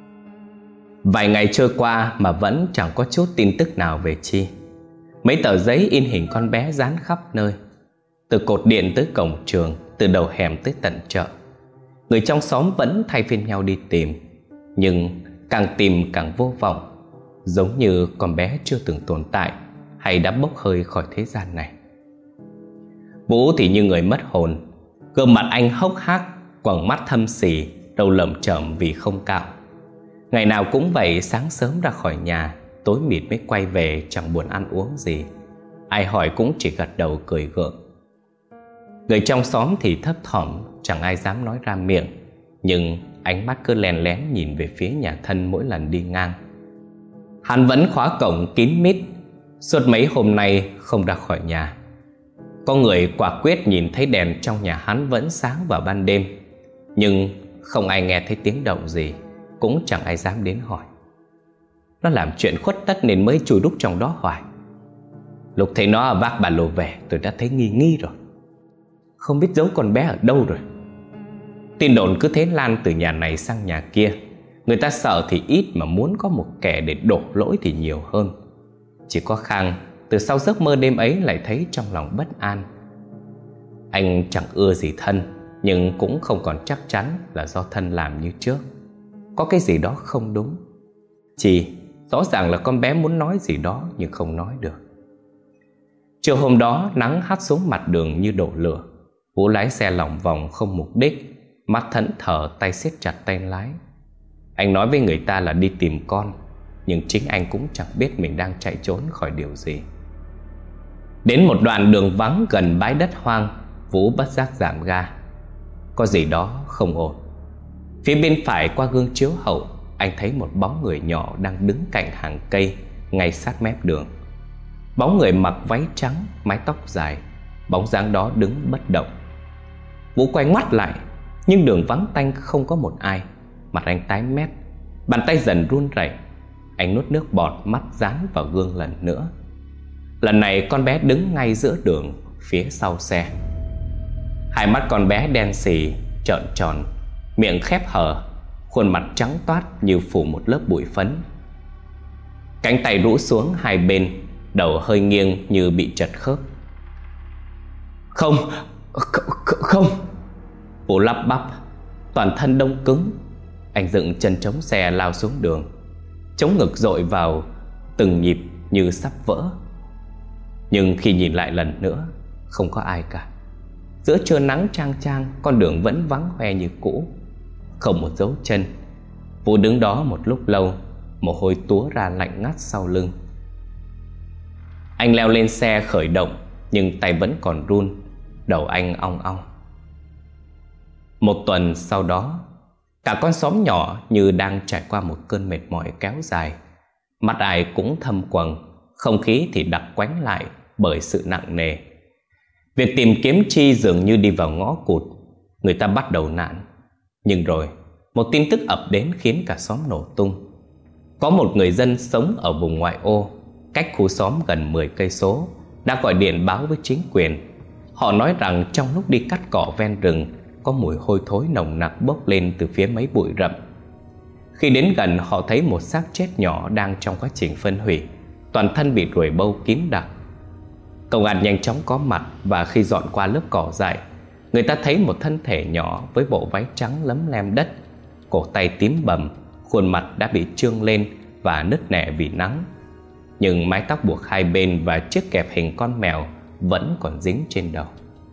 A: Vài ngày trôi qua mà vẫn chẳng có chút tin tức nào về Chi. Mấy tờ giấy in hình con bé dán khắp nơi, từ cột điện tới cổng trường, từ đầu hẻm tới tận chợ. Người trong xóm vẫn thay phiên nhau đi tìm, nhưng càng tìm càng vô vọng, giống như con bé chưa từng tồn tại hay đã bốc hơi khỏi thế gian này. Vũ thì như người mất hồn. Gương mặt anh hốc hác, quầng mắt thâm xì, đầu lởm chởm vì không cạo. Ngày nào cũng vậy, sáng sớm ra khỏi nhà, tối mịt mới quay về, chẳng buồn ăn uống gì. Ai hỏi cũng chỉ gật đầu cười gượng. Người trong xóm thì thấp thỏm, chẳng ai dám nói ra miệng, nhưng ánh mắt cứ lén lén nhìn về phía nhà thân mỗi lần đi ngang. Hắn vẫn khóa cổng kín mít, suốt mấy hôm nay không ra khỏi nhà. Có người quả quyết nhìn thấy đèn trong nhà hắn vẫn sáng vào ban đêm, nhưng không ai nghe thấy tiếng động gì, cũng chẳng ai dám đến hỏi. Nó làm chuyện khuất tất nên mới chui đúc trong đó hoài. Lúc thấy nó vác ba lô về, tôi đã thấy nghi nghi rồi. Không biết giấu con bé ở đâu rồi. Tin đồn cứ thế lan từ nhà này sang nhà kia. Người ta sợ thì ít, mà muốn có một kẻ để đổ lỗi thì nhiều hơn. Chỉ có Khang từ sau giấc mơ đêm ấy lại thấy trong lòng bất an. Anh chẳng ưa gì Thân, nhưng cũng không còn chắc chắn là do Thân làm như trước. Có cái gì đó không đúng. Chỉ rõ ràng là con bé muốn nói gì đó nhưng không nói được. Chiều hôm đó nắng hắt xuống mặt đường như đổ lửa. Vũ lái xe lòng vòng không mục đích, mắt thẫn thờ, tay siết chặt tay lái. Anh nói với người ta là đi tìm con, nhưng chính anh cũng chẳng biết mình đang chạy trốn khỏi điều gì. Đến một đoạn đường vắng gần bãi đất hoang, Vũ bất giác giảm ga. Có gì đó không ổn. Phía bên phải qua gương chiếu hậu, anh thấy một bóng người nhỏ đang đứng cạnh hàng cây ngay sát mép đường. Bóng người mặc váy trắng, mái tóc dài. Bóng dáng đó đứng bất động. Vũ quay ngoắt lại, nhưng đường vắng tanh không có một ai. Mặt anh tái mét, bàn tay dần run rẩy. Anh nuốt nước bọt, mắt dán vào gương lần nữa. Lần này con bé đứng ngay giữa đường, phía sau xe. Hai mắt con bé đen xì, trợn tròn, miệng khép hờ, khuôn mặt trắng toát như phủ một lớp bụi phấn. Cánh tay rũ xuống hai bên, đầu hơi nghiêng như bị trật khớp. Không, không, không. Vũ lắp bắp, toàn thân đông cứng. Anh dựng chân chống xe lao xuống đường, chống ngực dội vào từng nhịp như sắp vỡ. Nhưng khi nhìn lại lần nữa, không có ai cả. Giữa trưa nắng chang chang, con đường vẫn vắng hoe như cũ, không một dấu chân. Vũ đứng đó một lúc lâu, mồ hôi túa ra lạnh ngắt sau lưng. Anh leo lên xe khởi động, nhưng tay vẫn còn run, đầu anh ong ong. Một tuần sau đó, cả con xóm nhỏ như đang trải qua một cơn mệt mỏi kéo dài. Mắt ai cũng thâm quầng, không khí thì đặc quánh lại bởi sự nặng nề. Việc tìm kiếm Chi dường như đi vào ngõ cụt. Người ta bắt đầu nản. Nhưng rồi, một tin tức ập đến khiến cả xóm nổ tung. Có một người dân sống ở vùng ngoại ô, cách khu xóm gần mười cây số, đã gọi điện báo với chính quyền. Họ nói rằng trong lúc đi cắt cỏ ven rừng, có mùi hôi thối nồng nặc bốc lên từ phía mấy bụi rậm. Khi đến gần, họ thấy một xác chết nhỏ đang trong quá trình phân hủy, toàn thân bị ruồi bâu kín đặc. Công an nhanh chóng có mặt, và khi dọn qua lớp cỏ dại, người ta thấy một thân thể nhỏ với bộ váy trắng lấm lem đất, cổ tay tím bầm, khuôn mặt đã bị trương lên và nứt nẻ vì nắng. Nhưng mái tóc buộc hai bên và chiếc kẹp hình con mèo vẫn còn dính trên đầu.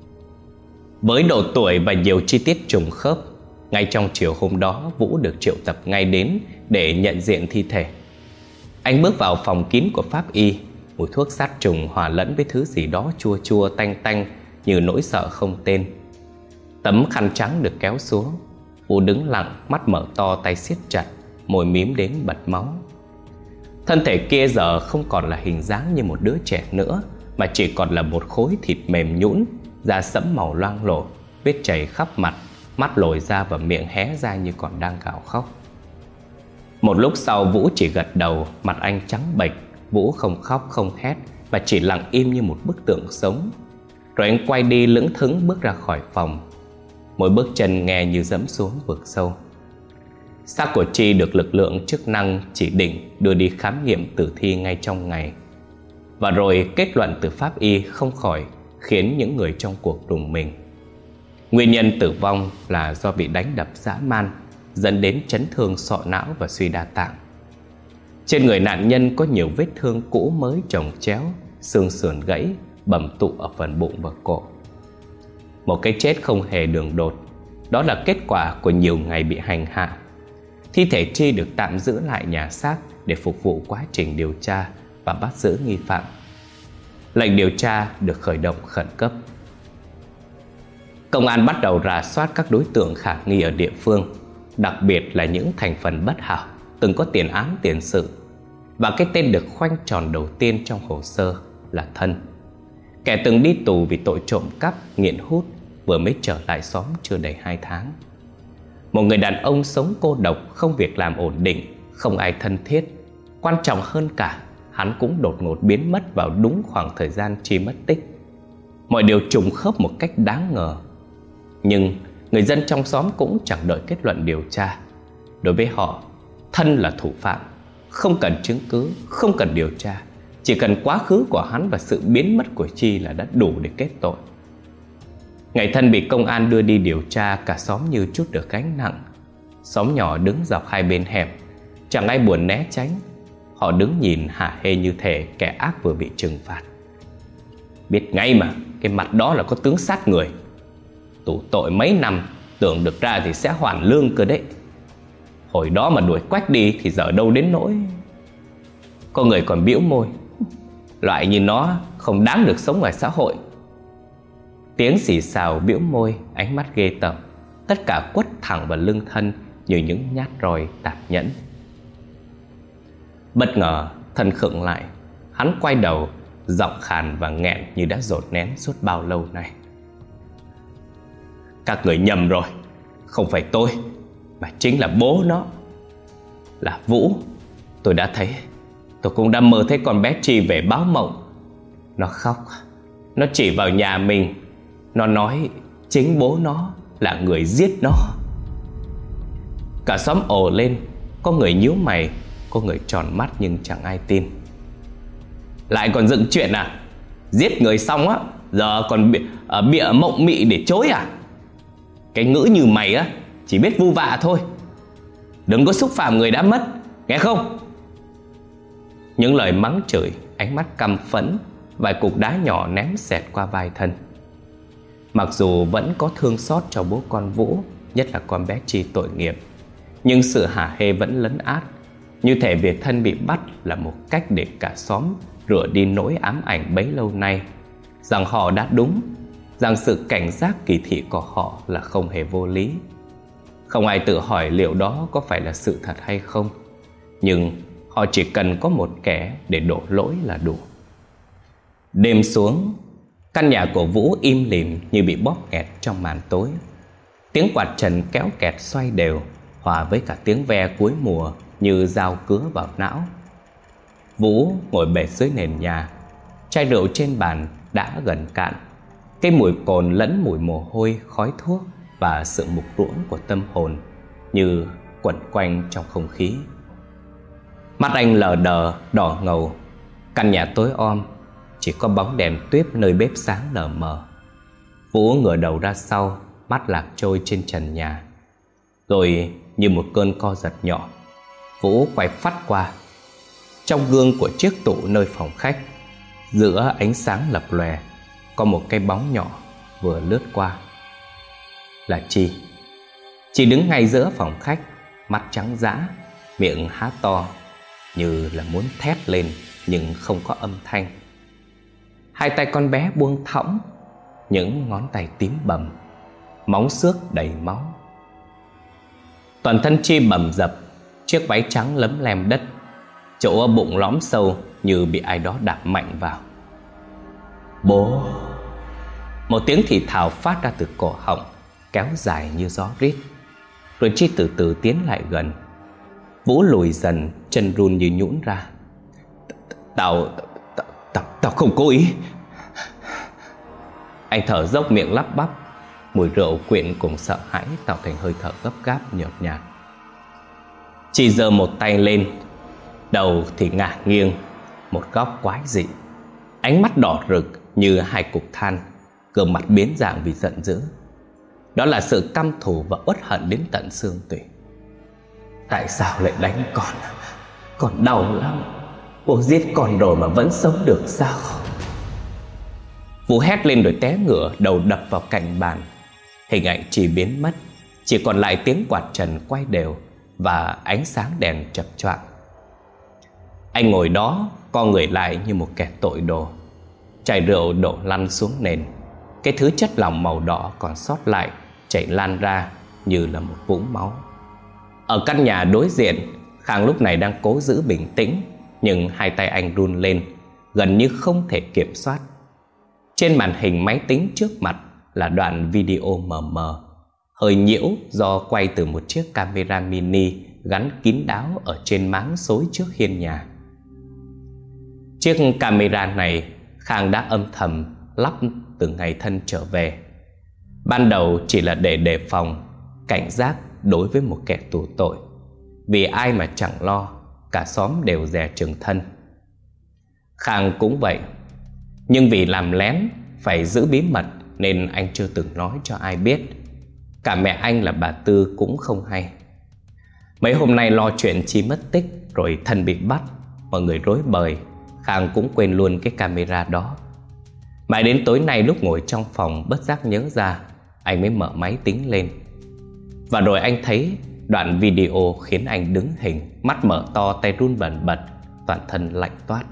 A: Với độ tuổi và nhiều chi tiết trùng khớp, ngay trong chiều hôm đó, Vũ được triệu tập ngay đến để nhận diện thi thể. Anh bước vào phòng kín của pháp y. Mùi thuốc sát trùng hòa lẫn với thứ gì đó chua chua tanh tanh như nỗi sợ không tên. Tấm khăn trắng được kéo xuống. Vũ đứng lặng, mắt mở to, tay siết chặt, môi mím đến bật máu. Thân thể kia giờ không còn là hình dáng như một đứa trẻ nữa, mà chỉ còn là một khối thịt mềm nhũn, da sẫm màu loang lổ, vết chảy khắp mặt, mắt lồi ra và miệng hé ra như còn đang gào khóc. Một lúc sau, Vũ chỉ gật đầu, mặt anh trắng bệch. Vũ không khóc không hét, mà chỉ lặng im như một bức tượng sống. Rồi anh quay đi lững thững bước ra khỏi phòng. Mỗi bước chân nghe như dẫm xuống vực sâu. Xác của Chi được lực lượng chức năng chỉ định đưa đi khám nghiệm tử thi ngay trong ngày. Và rồi kết luận từ pháp y không khỏi khiến những người trong cuộc rùng mình. Nguyên nhân tử vong là do bị đánh đập dã man, dẫn đến chấn thương sọ não và suy đa tạng. Trên người nạn nhân có nhiều vết thương cũ mới chồng chéo, xương sườn gãy, bầm tụ ở phần bụng và cổ. Một cái chết không hề đường đột, đó là kết quả của nhiều ngày bị hành hạ. Thi thể Chi được tạm giữ lại nhà xác để phục vụ quá trình điều tra và bắt giữ nghi phạm. Lệnh điều tra được khởi động khẩn cấp. Công an bắt đầu rà soát các đối tượng khả nghi ở địa phương, đặc biệt là những thành phần bất hảo, từng có tiền án tiền sự. Và cái tên được khoanh tròn đầu tiên trong hồ sơ là Thân, kẻ từng đi tù vì tội trộm cắp, nghiện hút, vừa mới trở lại xóm chưa đầy hai tháng. Một người đàn ông sống cô độc, không việc làm ổn định, không ai thân thiết. Quan trọng hơn cả, hắn cũng đột ngột biến mất vào đúng khoảng thời gian Chi mất tích. Mọi điều trùng khớp một cách đáng ngờ. Nhưng người dân trong xóm cũng chẳng đợi kết luận điều tra. Đối với họ, Thân là thủ phạm, không cần chứng cứ, không cần điều tra. Chỉ cần quá khứ của hắn và sự biến mất của Chi là đã đủ để kết tội. Ngày Thân bị công an đưa đi điều tra, cả xóm như trút được gánh nặng. Xóm nhỏ đứng dọc hai bên hẻm, chẳng ai buồn né tránh. Họ đứng nhìn hả hê như thể kẻ ác vừa bị trừng phạt. Biết ngay mà, cái mặt đó là có tướng sát người. Tù tội mấy năm, tưởng được ra thì sẽ hoàn lương cơ đấy. Hồi đó mà đuổi Quách đi thì giờ đâu đến nỗi. Có người còn bĩu môi, loại như nó không đáng được sống ngoài xã hội. Tiếng xì xào, bĩu môi, ánh mắt ghê tởm, tất cả quất thẳng vào lưng Thân như những nhát roi tàn nhẫn. Bất ngờ Thân khựng lại. Hắn quay đầu, giọng khàn và nghẹn như đã dồn nén suốt bao lâu nay. Các người nhầm rồi, không phải tôi, mà chính là bố nó, là Vũ. Tôi đã thấy, tôi cũng đã mơ thấy con bé Chi về báo mộng. Nó khóc, nó chỉ vào nhà mình. Nó nói chính bố nó là người giết nó. Cả xóm ồ lên. Có người nhíu mày, có người tròn mắt nhưng chẳng ai tin. Lại còn dựng chuyện à? Giết người xong á, giờ còn bịa, uh, bịa mộng mị để chối à? Cái ngữ như mày á, chỉ biết vu vạ thôi. Đừng có xúc phạm người đã mất, nghe không? Những lời mắng chửi, ánh mắt căm phẫn, vài cục đá nhỏ ném xẹt qua vai Thân. Mặc dù vẫn có thương xót cho bố con Vũ, nhất là con bé Chi tội nghiệp, Nhưng sự hả hê vẫn lấn át, như thể việc thân bị bắt là một cách để cả xóm rửa đi nỗi ám ảnh bấy lâu nay, rằng họ đã đúng, rằng sự cảnh giác kỳ thị của họ là không hề vô lý. Không ai tự hỏi liệu đó có phải là sự thật hay không, nhưng họ chỉ cần có một kẻ để đổ lỗi là đủ. Đêm xuống, căn nhà của Vũ im lìm như bị bóp nghẹt trong màn tối. Tiếng quạt trần kéo kẹt xoay đều, hòa với cả tiếng ve cuối mùa như dao cứa vào não. Vũ ngồi bệt dưới nền nhà, chai rượu trên bàn đã gần cạn. Cái mùi cồn lẫn mùi mồ hôi, khói thuốc và sự mục ruỗng của tâm hồn như quẩn quanh trong không khí. Mắt anh lờ đờ, đỏ ngầu. Căn nhà tối om, chỉ có bóng đèn tuýp nơi bếp sáng lờ mờ. Vũ ngửa đầu ra sau, mắt lạc trôi trên trần nhà. Rồi như một cơn co giật nhỏ, Vũ quay phắt qua. Trong gương của chiếc tủ nơi phòng khách, giữa ánh sáng lập lòe, có một cái bóng nhỏ vừa lướt qua. Là Chi. Chi đứng ngay giữa phòng khách, mắt trắng dã, miệng há to như là muốn thét lên nhưng không có âm thanh. Hai tay con bé buông thõng, những ngón tay tím bầm, móng xước đầy máu. Toàn thân Chi bầm dập, chiếc váy trắng lấm lem đất, chỗ bụng lõm sâu như bị ai đó đạp mạnh vào. Bố! Một tiếng thì thào phát ra từ cổ họng, kéo dài như gió rít. Rồi Chi từ từ tiến lại gần. Vũ lùi dần, chân run như nhũn ra. Tao, tao, tao, tao không cố ý. Anh thở dốc, miệng lắp bắp. Mùi rượu quyện cùng sợ hãi tạo thành hơi thở gấp gáp nhợt nhạt. Chi giơ một tay lên, đầu thì ngả nghiêng một góc quái dị. Ánh mắt đỏ rực như hai cục than, gương mặt biến dạng vì giận dữ. Đó là sự căm thù và uất hận đến tận xương tủy. Tại sao lại đánh con? Con đau lắm. Bố giết con rồi mà vẫn sống được sao? Vũ hét lên rồi té ngửa, đầu đập vào cạnh bàn. Hình ảnh Chi biến mất, chỉ còn lại tiếng quạt trần quay đều và ánh sáng đèn chập choạng. Anh ngồi đó, co người lại như một kẻ tội đồ. Chai rượu đổ lăn xuống nền. Cái thứ chất lỏng màu đỏ còn sót lại chảy lan ra như là một vũng máu. Ở căn nhà đối diện, Khang lúc này đang cố giữ bình tĩnh, nhưng hai tay anh run lên, gần như không thể kiểm soát. Trên màn hình máy tính trước mặt là đoạn video mờ mờ, hơi nhiễu do quay từ một chiếc camera mini gắn kín đáo ở trên máng xối trước hiên nhà. Chiếc camera này Khang đã âm thầm lắp từ ngày thân trở về. Ban đầu chỉ là để đề phòng, cảnh giác đối với một kẻ tù tội. Vì ai mà chẳng lo, cả xóm đều dè chừng thân. Khang cũng vậy, nhưng vì làm lén, phải giữ bí mật nên anh chưa từng nói cho ai biết. Cả mẹ anh là bà Tư cũng không hay. Mấy hôm nay lo chuyện Chi mất tích rồi thân bị bắt, mọi người rối bời, Khang cũng quên luôn cái camera đó. Mãi đến tối nay lúc ngồi trong phòng bất giác nhớ ra, anh mới mở máy tính lên. Và rồi anh thấy đoạn video khiến anh đứng hình, mắt mở to, tay run bần bật, toàn thân lạnh toát.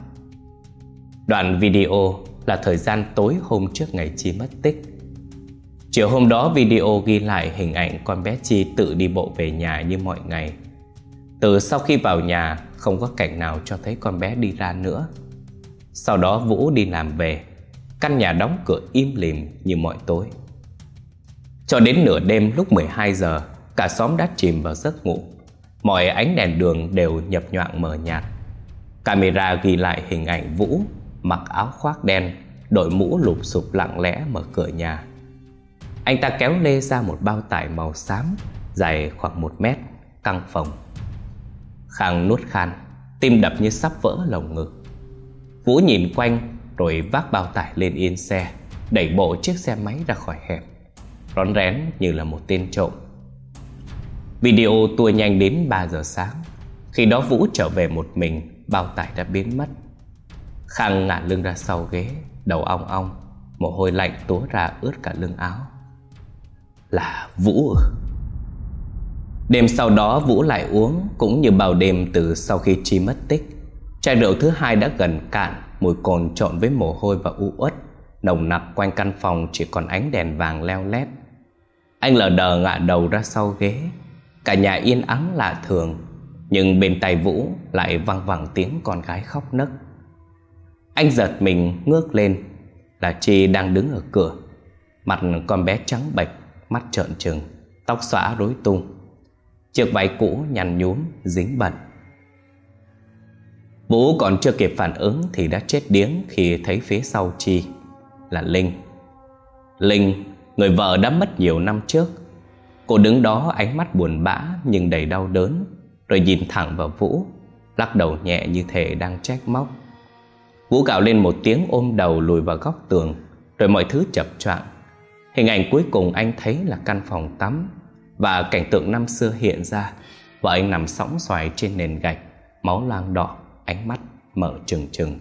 A: Đoạn video là thời gian tối hôm trước ngày Chi mất tích. Chiều hôm đó video ghi lại hình ảnh con bé Chi tự đi bộ về nhà như mọi ngày. Từ sau khi vào nhà, không có cảnh nào cho thấy con bé đi ra nữa. Sau đó Vũ đi làm về, căn nhà đóng cửa im lìm như mọi tối. Cho đến nửa đêm lúc mười hai giờ, cả xóm đã chìm vào giấc ngủ. Mọi ánh đèn đường đều nhập nhoạng mờ nhạt. Camera ghi lại hình ảnh Vũ mặc áo khoác đen, đội mũ lụp xụp lặng lẽ mở cửa nhà. Anh ta kéo lê ra một bao tải màu xám, dài khoảng một mét, căng phồng. Khang nuốt khan, tim đập như sắp vỡ lồng ngực. Vũ nhìn quanh rồi vác bao tải lên yên xe, đẩy bộ chiếc xe máy ra khỏi hẻm, rón rén như là một tên trộm. Video tua nhanh đến ba giờ sáng. Khi đó Vũ trở về một mình, bao tải đã biến mất. Khang ngả lưng ra sau ghế, đầu ong ong, mồ hôi lạnh túa ra ướt cả lưng áo. Là Vũ. Đêm sau đó Vũ lại uống, cũng như bao đêm từ sau khi Chi mất tích. Chai rượu thứ hai đã gần cạn, mùi cồn trộn với mồ hôi và u uất nồng nặc quanh căn phòng chỉ còn ánh đèn vàng leo lét. Anh lờ đờ ngả đầu ra sau ghế. Cả nhà yên ắng lạ thường, nhưng bên tai Vũ lại văng vẳng tiếng con gái khóc nấc. Anh giật mình ngước lên, là Chi đang đứng ở cửa. Mặt con bé trắng bệch, mắt trợn trừng, tóc xõa rối tung, chiếc váy cũ nhăn nhúm dính bẩn. Vũ còn chưa kịp phản ứng thì đã chết điếng khi thấy phía sau Chi là Linh. Linh, người vợ đã mất nhiều năm trước. Cô đứng đó ánh mắt buồn bã nhưng đầy đau đớn, rồi nhìn thẳng vào Vũ, lắc đầu nhẹ như thể đang trách móc. Vũ gào lên một tiếng ôm đầu lùi vào góc tường, rồi mọi thứ chập choạng. Hình ảnh cuối cùng anh thấy là căn phòng tắm, và cảnh tượng năm xưa hiện ra. Vợ anh nằm sõng xoài trên nền gạch, máu loang đỏ, ánh mắt mở trừng trừng.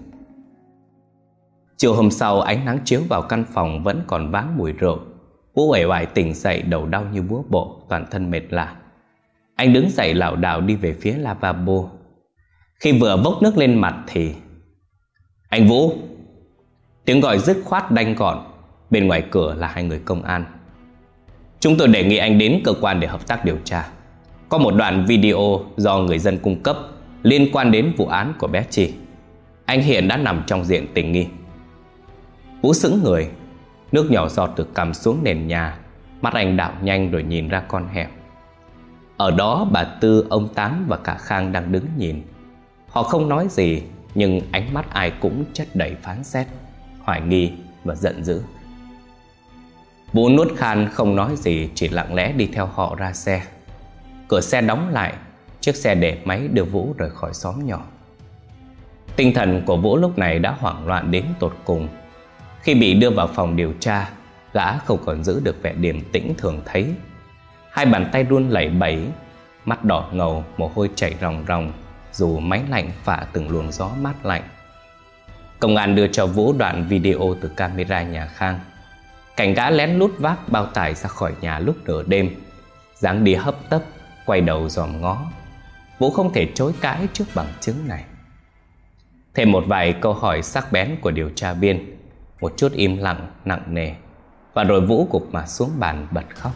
A: Chiều hôm sau, ánh nắng chiếu vào căn phòng vẫn còn váng mùi rượu. Vũ uể oải tỉnh dậy, đầu đau như búa bổ, toàn thân mệt lả. Anh đứng dậy lảo đảo đi về phía lavabo. Khi vừa vốc nước lên mặt thì anh Vũ! Tiếng gọi dứt khoát đanh gọn. Bên ngoài cửa là hai người công an. Chúng tôi đề nghị anh đến cơ quan để hợp tác điều tra. Có một đoạn video do người dân cung cấp liên quan đến vụ án của bé Chi. Anh hiện đã nằm trong diện tình nghi. Vũ sững người, nước nhỏ giọt từ cằm xuống nền nhà. Mắt anh đảo nhanh rồi nhìn ra con hẻm. Ở đó bà Tư, ông Tám và cả Khang đang đứng nhìn. Họ không nói gì, nhưng ánh mắt ai cũng chất đầy phán xét, hoài nghi và giận dữ. Vũ nuốt khan không nói gì, chỉ lặng lẽ đi theo họ ra xe. Cửa xe đóng lại, chiếc xe để máy đưa Vũ rời khỏi xóm nhỏ. Tinh thần của Vũ lúc này đã hoảng loạn đến tột cùng. Khi bị đưa vào phòng điều tra, gã không còn giữ được vẻ điềm tĩnh thường thấy. Hai bàn tay run lẩy bẩy, mắt đỏ ngầu, mồ hôi chảy ròng ròng, dù máy lạnh phả từng luồng gió mát lạnh. Công an đưa cho Vũ đoạn video từ camera nhà Khang. Cảnh gã lén lút vác bao tải ra khỏi nhà lúc nửa đêm, dáng đi hấp tấp, quay đầu dòm ngó. Vũ không thể chối cãi trước bằng chứng này. Thêm một vài câu hỏi sắc bén của điều tra viên, một chút im lặng nặng nề, và rồi Vũ gục mặt xuống bàn bật khóc.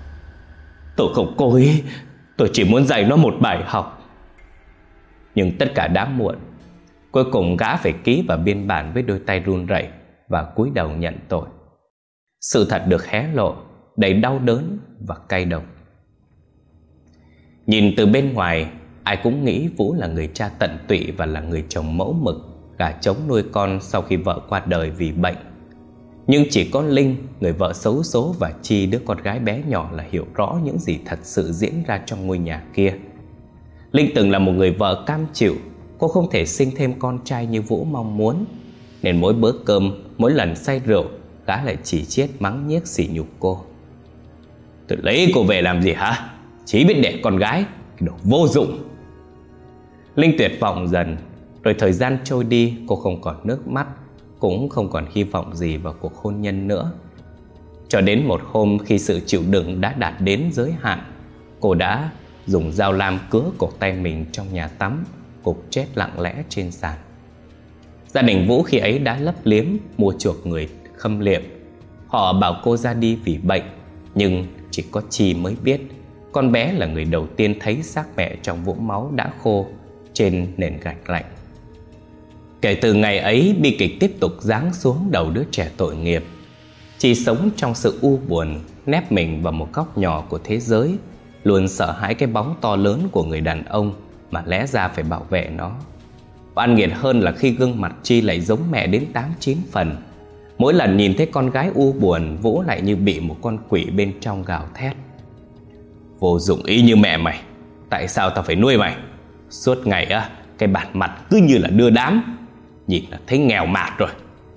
A: Tôi không cố ý, tôi chỉ muốn dạy nó một bài học. Nhưng tất cả đã muộn. Cuối cùng gã phải ký vào biên bản với đôi tay run rẩy và cúi đầu nhận tội. Sự thật được hé lộ, đầy đau đớn và cay độc. Nhìn từ bên ngoài, ai cũng nghĩ Vũ là người cha tận tụy và là người chồng mẫu mực, gả trống nuôi con sau khi vợ qua đời vì bệnh. Nhưng chỉ có Linh, người vợ xấu số, và Chi, đứa con gái bé nhỏ, là hiểu rõ những gì thật sự diễn ra trong ngôi nhà kia. Linh từng là một người vợ cam chịu. Cô không thể sinh thêm con trai như Vũ mong muốn, nên mỗi bữa cơm, mỗi lần say rượu, gã lại chỉ chiết mắng nhiếc sỉ nhục cô. Tôi lấy cô về làm gì hả? Chỉ biết đẻ con gái, cái đồ vô dụng. Linh tuyệt vọng dần. Rồi thời gian trôi đi, cô không còn nước mắt, cũng không còn hy vọng gì vào cuộc hôn nhân nữa. Cho đến một hôm, khi sự chịu đựng đã đạt đến giới hạn, cô đã dùng dao lam cứa cổ tay mình trong nhà tắm, gục chết lặng lẽ trên sàn. Gia đình Vũ khi ấy đã lấp liếm, mua chuộc người khâm liệm. Họ bảo cô ra đi vì bệnh, nhưng chỉ có Chi mới biết con bé là người đầu tiên thấy xác mẹ trong vũng máu đã khô trên nền gạch lạnh. Kể từ ngày ấy, bi kịch tiếp tục giáng xuống đầu đứa trẻ tội nghiệp. Chi sống trong sự u buồn, nép mình vào một góc nhỏ của thế giới, luôn sợ hãi cái bóng to lớn của người đàn ông mà lẽ ra phải bảo vệ nó. Oan nghiệt hơn là khi gương mặt Chi lại giống mẹ đến tám chín phần. Mỗi lần nhìn thấy con gái u buồn, Vũ lại như bị một con quỷ bên trong gào thét. Vô dụng ý như mẹ mày, tại sao tao phải nuôi mày? Suốt ngày á, cái bản mặt cứ như là đưa đám, nhìn là thấy nghèo mạt rồi.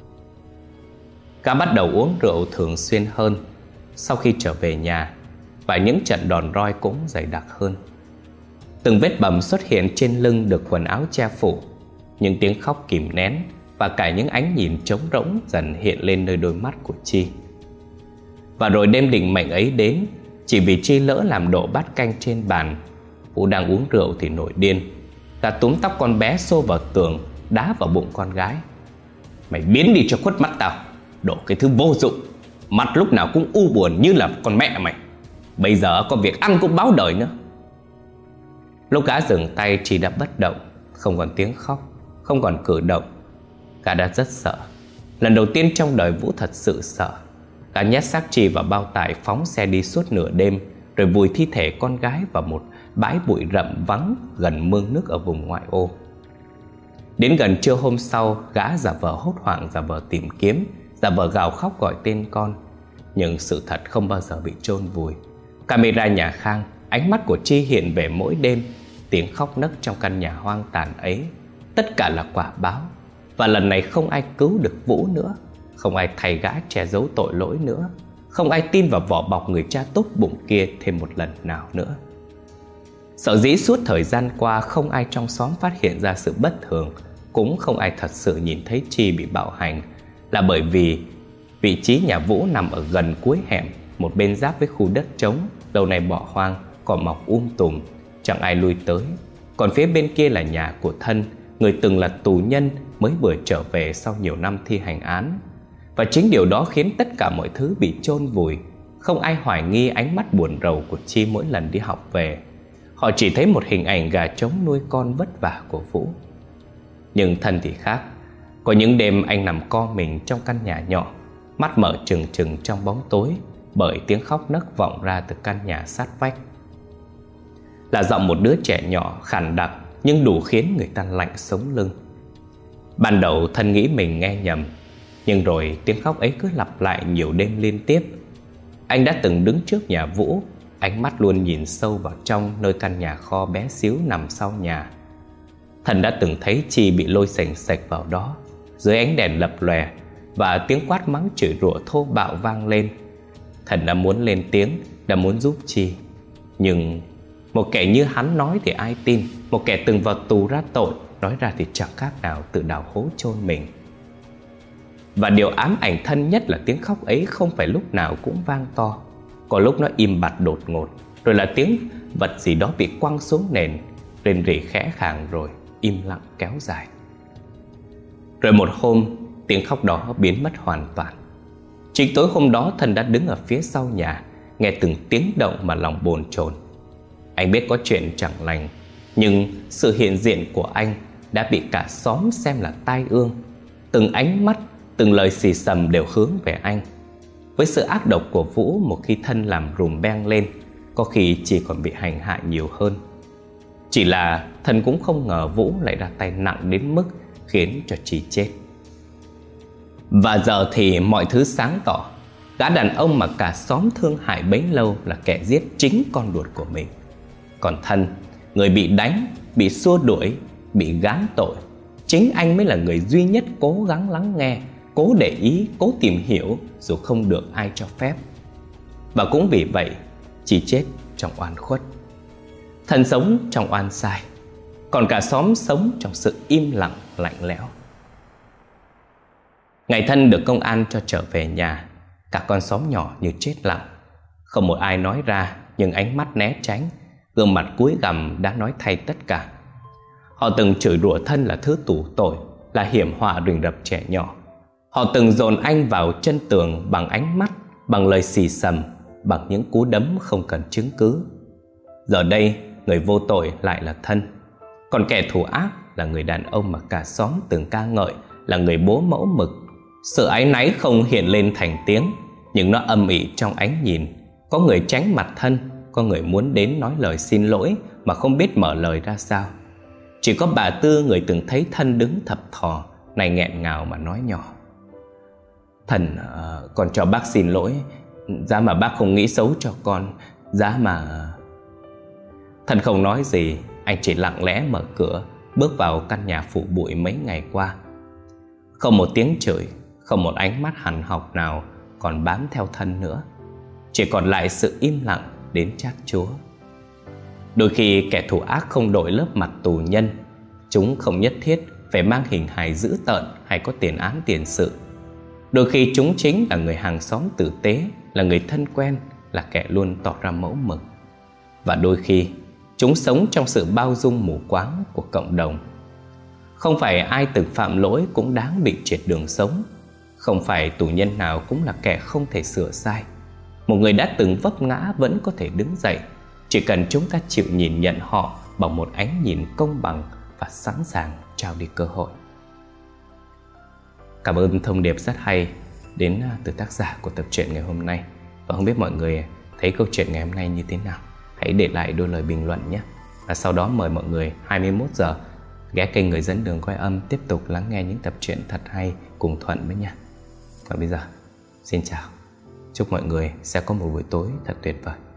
A: Gã bắt đầu uống rượu thường xuyên hơn sau khi trở về nhà, và những trận đòn roi cũng dày đặc hơn. Từng vết bầm xuất hiện trên lưng được quần áo che phủ, những tiếng khóc kìm nén và cả những ánh nhìn trống rỗng dần hiện lên nơi đôi mắt của Chi. Và rồi đêm định mệnh ấy đến, chỉ vì Chi lỡ làm đổ bát canh trên bàn. Vũ đang uống rượu thì nổi điên, gã túm tóc con bé xô vào tường, đá vào bụng con gái. Mày biến đi cho khuất mắt tao, đổ cái thứ vô dụng, mặt lúc nào cũng u buồn như là con mẹ mày. Bây giờ có việc ăn cũng báo đời nữa. Lúc gã dừng tay, Chi đã bất động, không còn tiếng khóc, không còn cử động. Gã đã rất sợ. Lần đầu tiên trong đời Vũ thật sự sợ. Gã nhét xác Chi vào bao tải, phóng xe đi suốt nửa đêm, rồi vùi thi thể con gái vào một bãi bụi rậm vắng gần mương nước ở vùng ngoại ô. Đến gần trưa hôm sau, gã giả vờ hốt hoảng, giả vờ tìm kiếm, giả vờ gào khóc gọi tên con. Nhưng sự thật không bao giờ bị chôn vùi. Camera nhà Khang, ánh mắt của Chi hiện về mỗi đêm. Tiếng khóc nấc trong căn nhà hoang tàn ấy, tất cả là quả báo. Và lần này không ai cứu được Vũ nữa, không ai thay gã che giấu tội lỗi nữa, không ai tin vào vỏ bọc người cha tốt bụng kia thêm một lần nào nữa. Sở dĩ suốt thời gian qua không ai trong xóm phát hiện ra sự bất thường, cũng không ai thật sự nhìn thấy Chi bị bạo hành, là bởi vì vị trí nhà Vũ nằm ở gần cuối hẻm, một bên giáp với khu đất trống lâu nay bỏ hoang, cỏ mọc um tùm, chẳng ai lui tới. Còn phía bên kia là nhà của Thân, người từng là tù nhân mới vừa trở về sau nhiều năm thi hành án. Và chính điều đó khiến tất cả mọi thứ bị chôn vùi. Không ai hoài nghi ánh mắt buồn rầu của Chi mỗi lần đi học về. Họ chỉ thấy một hình ảnh gà trống nuôi con vất vả của Vũ. Nhưng Thân thì khác. Có những đêm anh nằm co mình trong căn nhà nhỏ, mắt mở trừng trừng trong bóng tối, bởi tiếng khóc nấc vọng ra từ căn nhà sát vách. Là giọng một đứa trẻ nhỏ khàn đặc, nhưng đủ khiến người ta lạnh sống lưng. Ban đầu Thân nghĩ mình nghe nhầm, nhưng rồi tiếng khóc ấy cứ lặp lại nhiều đêm liên tiếp. Anh đã từng đứng trước nhà Vũ, ánh mắt luôn nhìn sâu vào trong nơi căn nhà kho bé xíu nằm sau nhà. Thân đã từng thấy Chi bị lôi xềnh xệch vào đó, dưới ánh đèn lập lòe, và tiếng quát mắng chửi rủa thô bạo vang lên. Thần đã muốn lên tiếng, đã muốn giúp Chi. Nhưng một kẻ như hắn nói thì ai tin? Một kẻ từng vào tù ra tội, nói ra thì chẳng khác nào tự đào hố chôn mình. Và điều ám ảnh Thân nhất là tiếng khóc ấy không phải lúc nào cũng vang to. Có lúc nó im bặt đột ngột, rồi là tiếng vật gì đó bị quăng xuống nền, rên rỉ khẽ khàng rồi im lặng kéo dài. Rồi một hôm, tiếng khóc đó biến mất hoàn toàn. Chính tối hôm đó, Thân đã đứng ở phía sau nhà, nghe từng tiếng động mà lòng bồn chồn. Anh biết có chuyện chẳng lành, nhưng sự hiện diện của anh đã bị cả xóm xem là tai ương. Từng ánh mắt, từng lời xì xầm đều hướng về anh. Với sự ác độc của Vũ, một khi Thân làm rùm beng lên, có khi chỉ còn bị hành hạ nhiều hơn. Chỉ là Thân cũng không ngờ Vũ lại ra tay nặng đến mức khiến cho Chi chết. Và giờ thì mọi thứ sáng tỏ. Gã đàn ông mà cả xóm thương hại bấy lâu là kẻ giết chính con ruột của mình. Còn Thân, người bị đánh, bị xua đuổi, bị gán tội, chính anh mới là người duy nhất cố gắng lắng nghe, cố để ý, cố tìm hiểu, dù không được ai cho phép. Và cũng vì vậy, Chi chết trong oan khuất. Thân sống trong oan sai, còn cả xóm sống trong sự im lặng lạnh lẽo. Ngày Thân được công an cho trở về nhà, cả con xóm nhỏ như chết lặng. Không một ai nói ra, nhưng ánh mắt né tránh, gương mặt cúi gằm đã nói thay tất cả. Họ từng chửi rủa Thân là thứ tù tội, là hiểm họa rình rập trẻ nhỏ. Họ từng dồn anh vào chân tường bằng ánh mắt, bằng lời xì xầm, bằng những cú đấm không cần chứng cứ. Giờ đây, người vô tội lại là Thân. Còn kẻ thù ác là người đàn ông mà cả xóm từng ca ngợi là người bố mẫu mực. Sự áy náy không hiện lên thành tiếng, nhưng nó âm ỉ trong ánh nhìn. Có người tránh mặt Thân, có người muốn đến nói lời xin lỗi mà không biết mở lời ra sao. Chỉ có bà Tư, người từng thấy Thân đứng thập thò, này nghẹn ngào mà nói nhỏ: "Thần, uh, con cho bác xin lỗi. Giá mà bác không nghĩ xấu cho con. Giá mà..." Thân không nói gì, anh chỉ lặng lẽ mở cửa, bước vào căn nhà phủ bụi mấy ngày qua. Không một tiếng chửi, không một ánh mắt hằn học nào còn bám theo Thân nữa. Chỉ còn lại sự im lặng đến chát chúa. Đôi khi kẻ thù ác không đổi lớp mặt tù nhân. Chúng không nhất thiết phải mang hình hài dữ tợn hay có tiền án tiền sự. Đôi khi chúng chính là người hàng xóm tử tế, là người thân quen, là kẻ luôn tỏ ra mẫu mực. Và đôi khi chúng sống trong sự bao dung mù quáng của cộng đồng. Không phải ai từng phạm lỗi cũng đáng bị triệt đường sống. Không phải tù nhân nào cũng là kẻ không thể sửa sai. Một người đã từng vấp ngã vẫn có thể đứng dậy, chỉ cần chúng ta chịu nhìn nhận họ bằng một ánh nhìn công bằng và sẵn sàng trao đi cơ hội. Cảm ơn thông điệp rất hay đến từ tác giả của tập truyện ngày hôm nay. Và không biết mọi người thấy câu chuyện ngày hôm nay như thế nào? Hãy để lại đôi lời bình luận nhé. Và sau đó mời mọi người hai mươi mốt giờ ghé kênh Người Dẫn Đường Quay Âm tiếp tục lắng nghe những tập truyện thật hay cùng Thuận với nha. Còn bây giờ, xin chào. Chúc mọi người sẽ có một buổi tối thật tuyệt vời.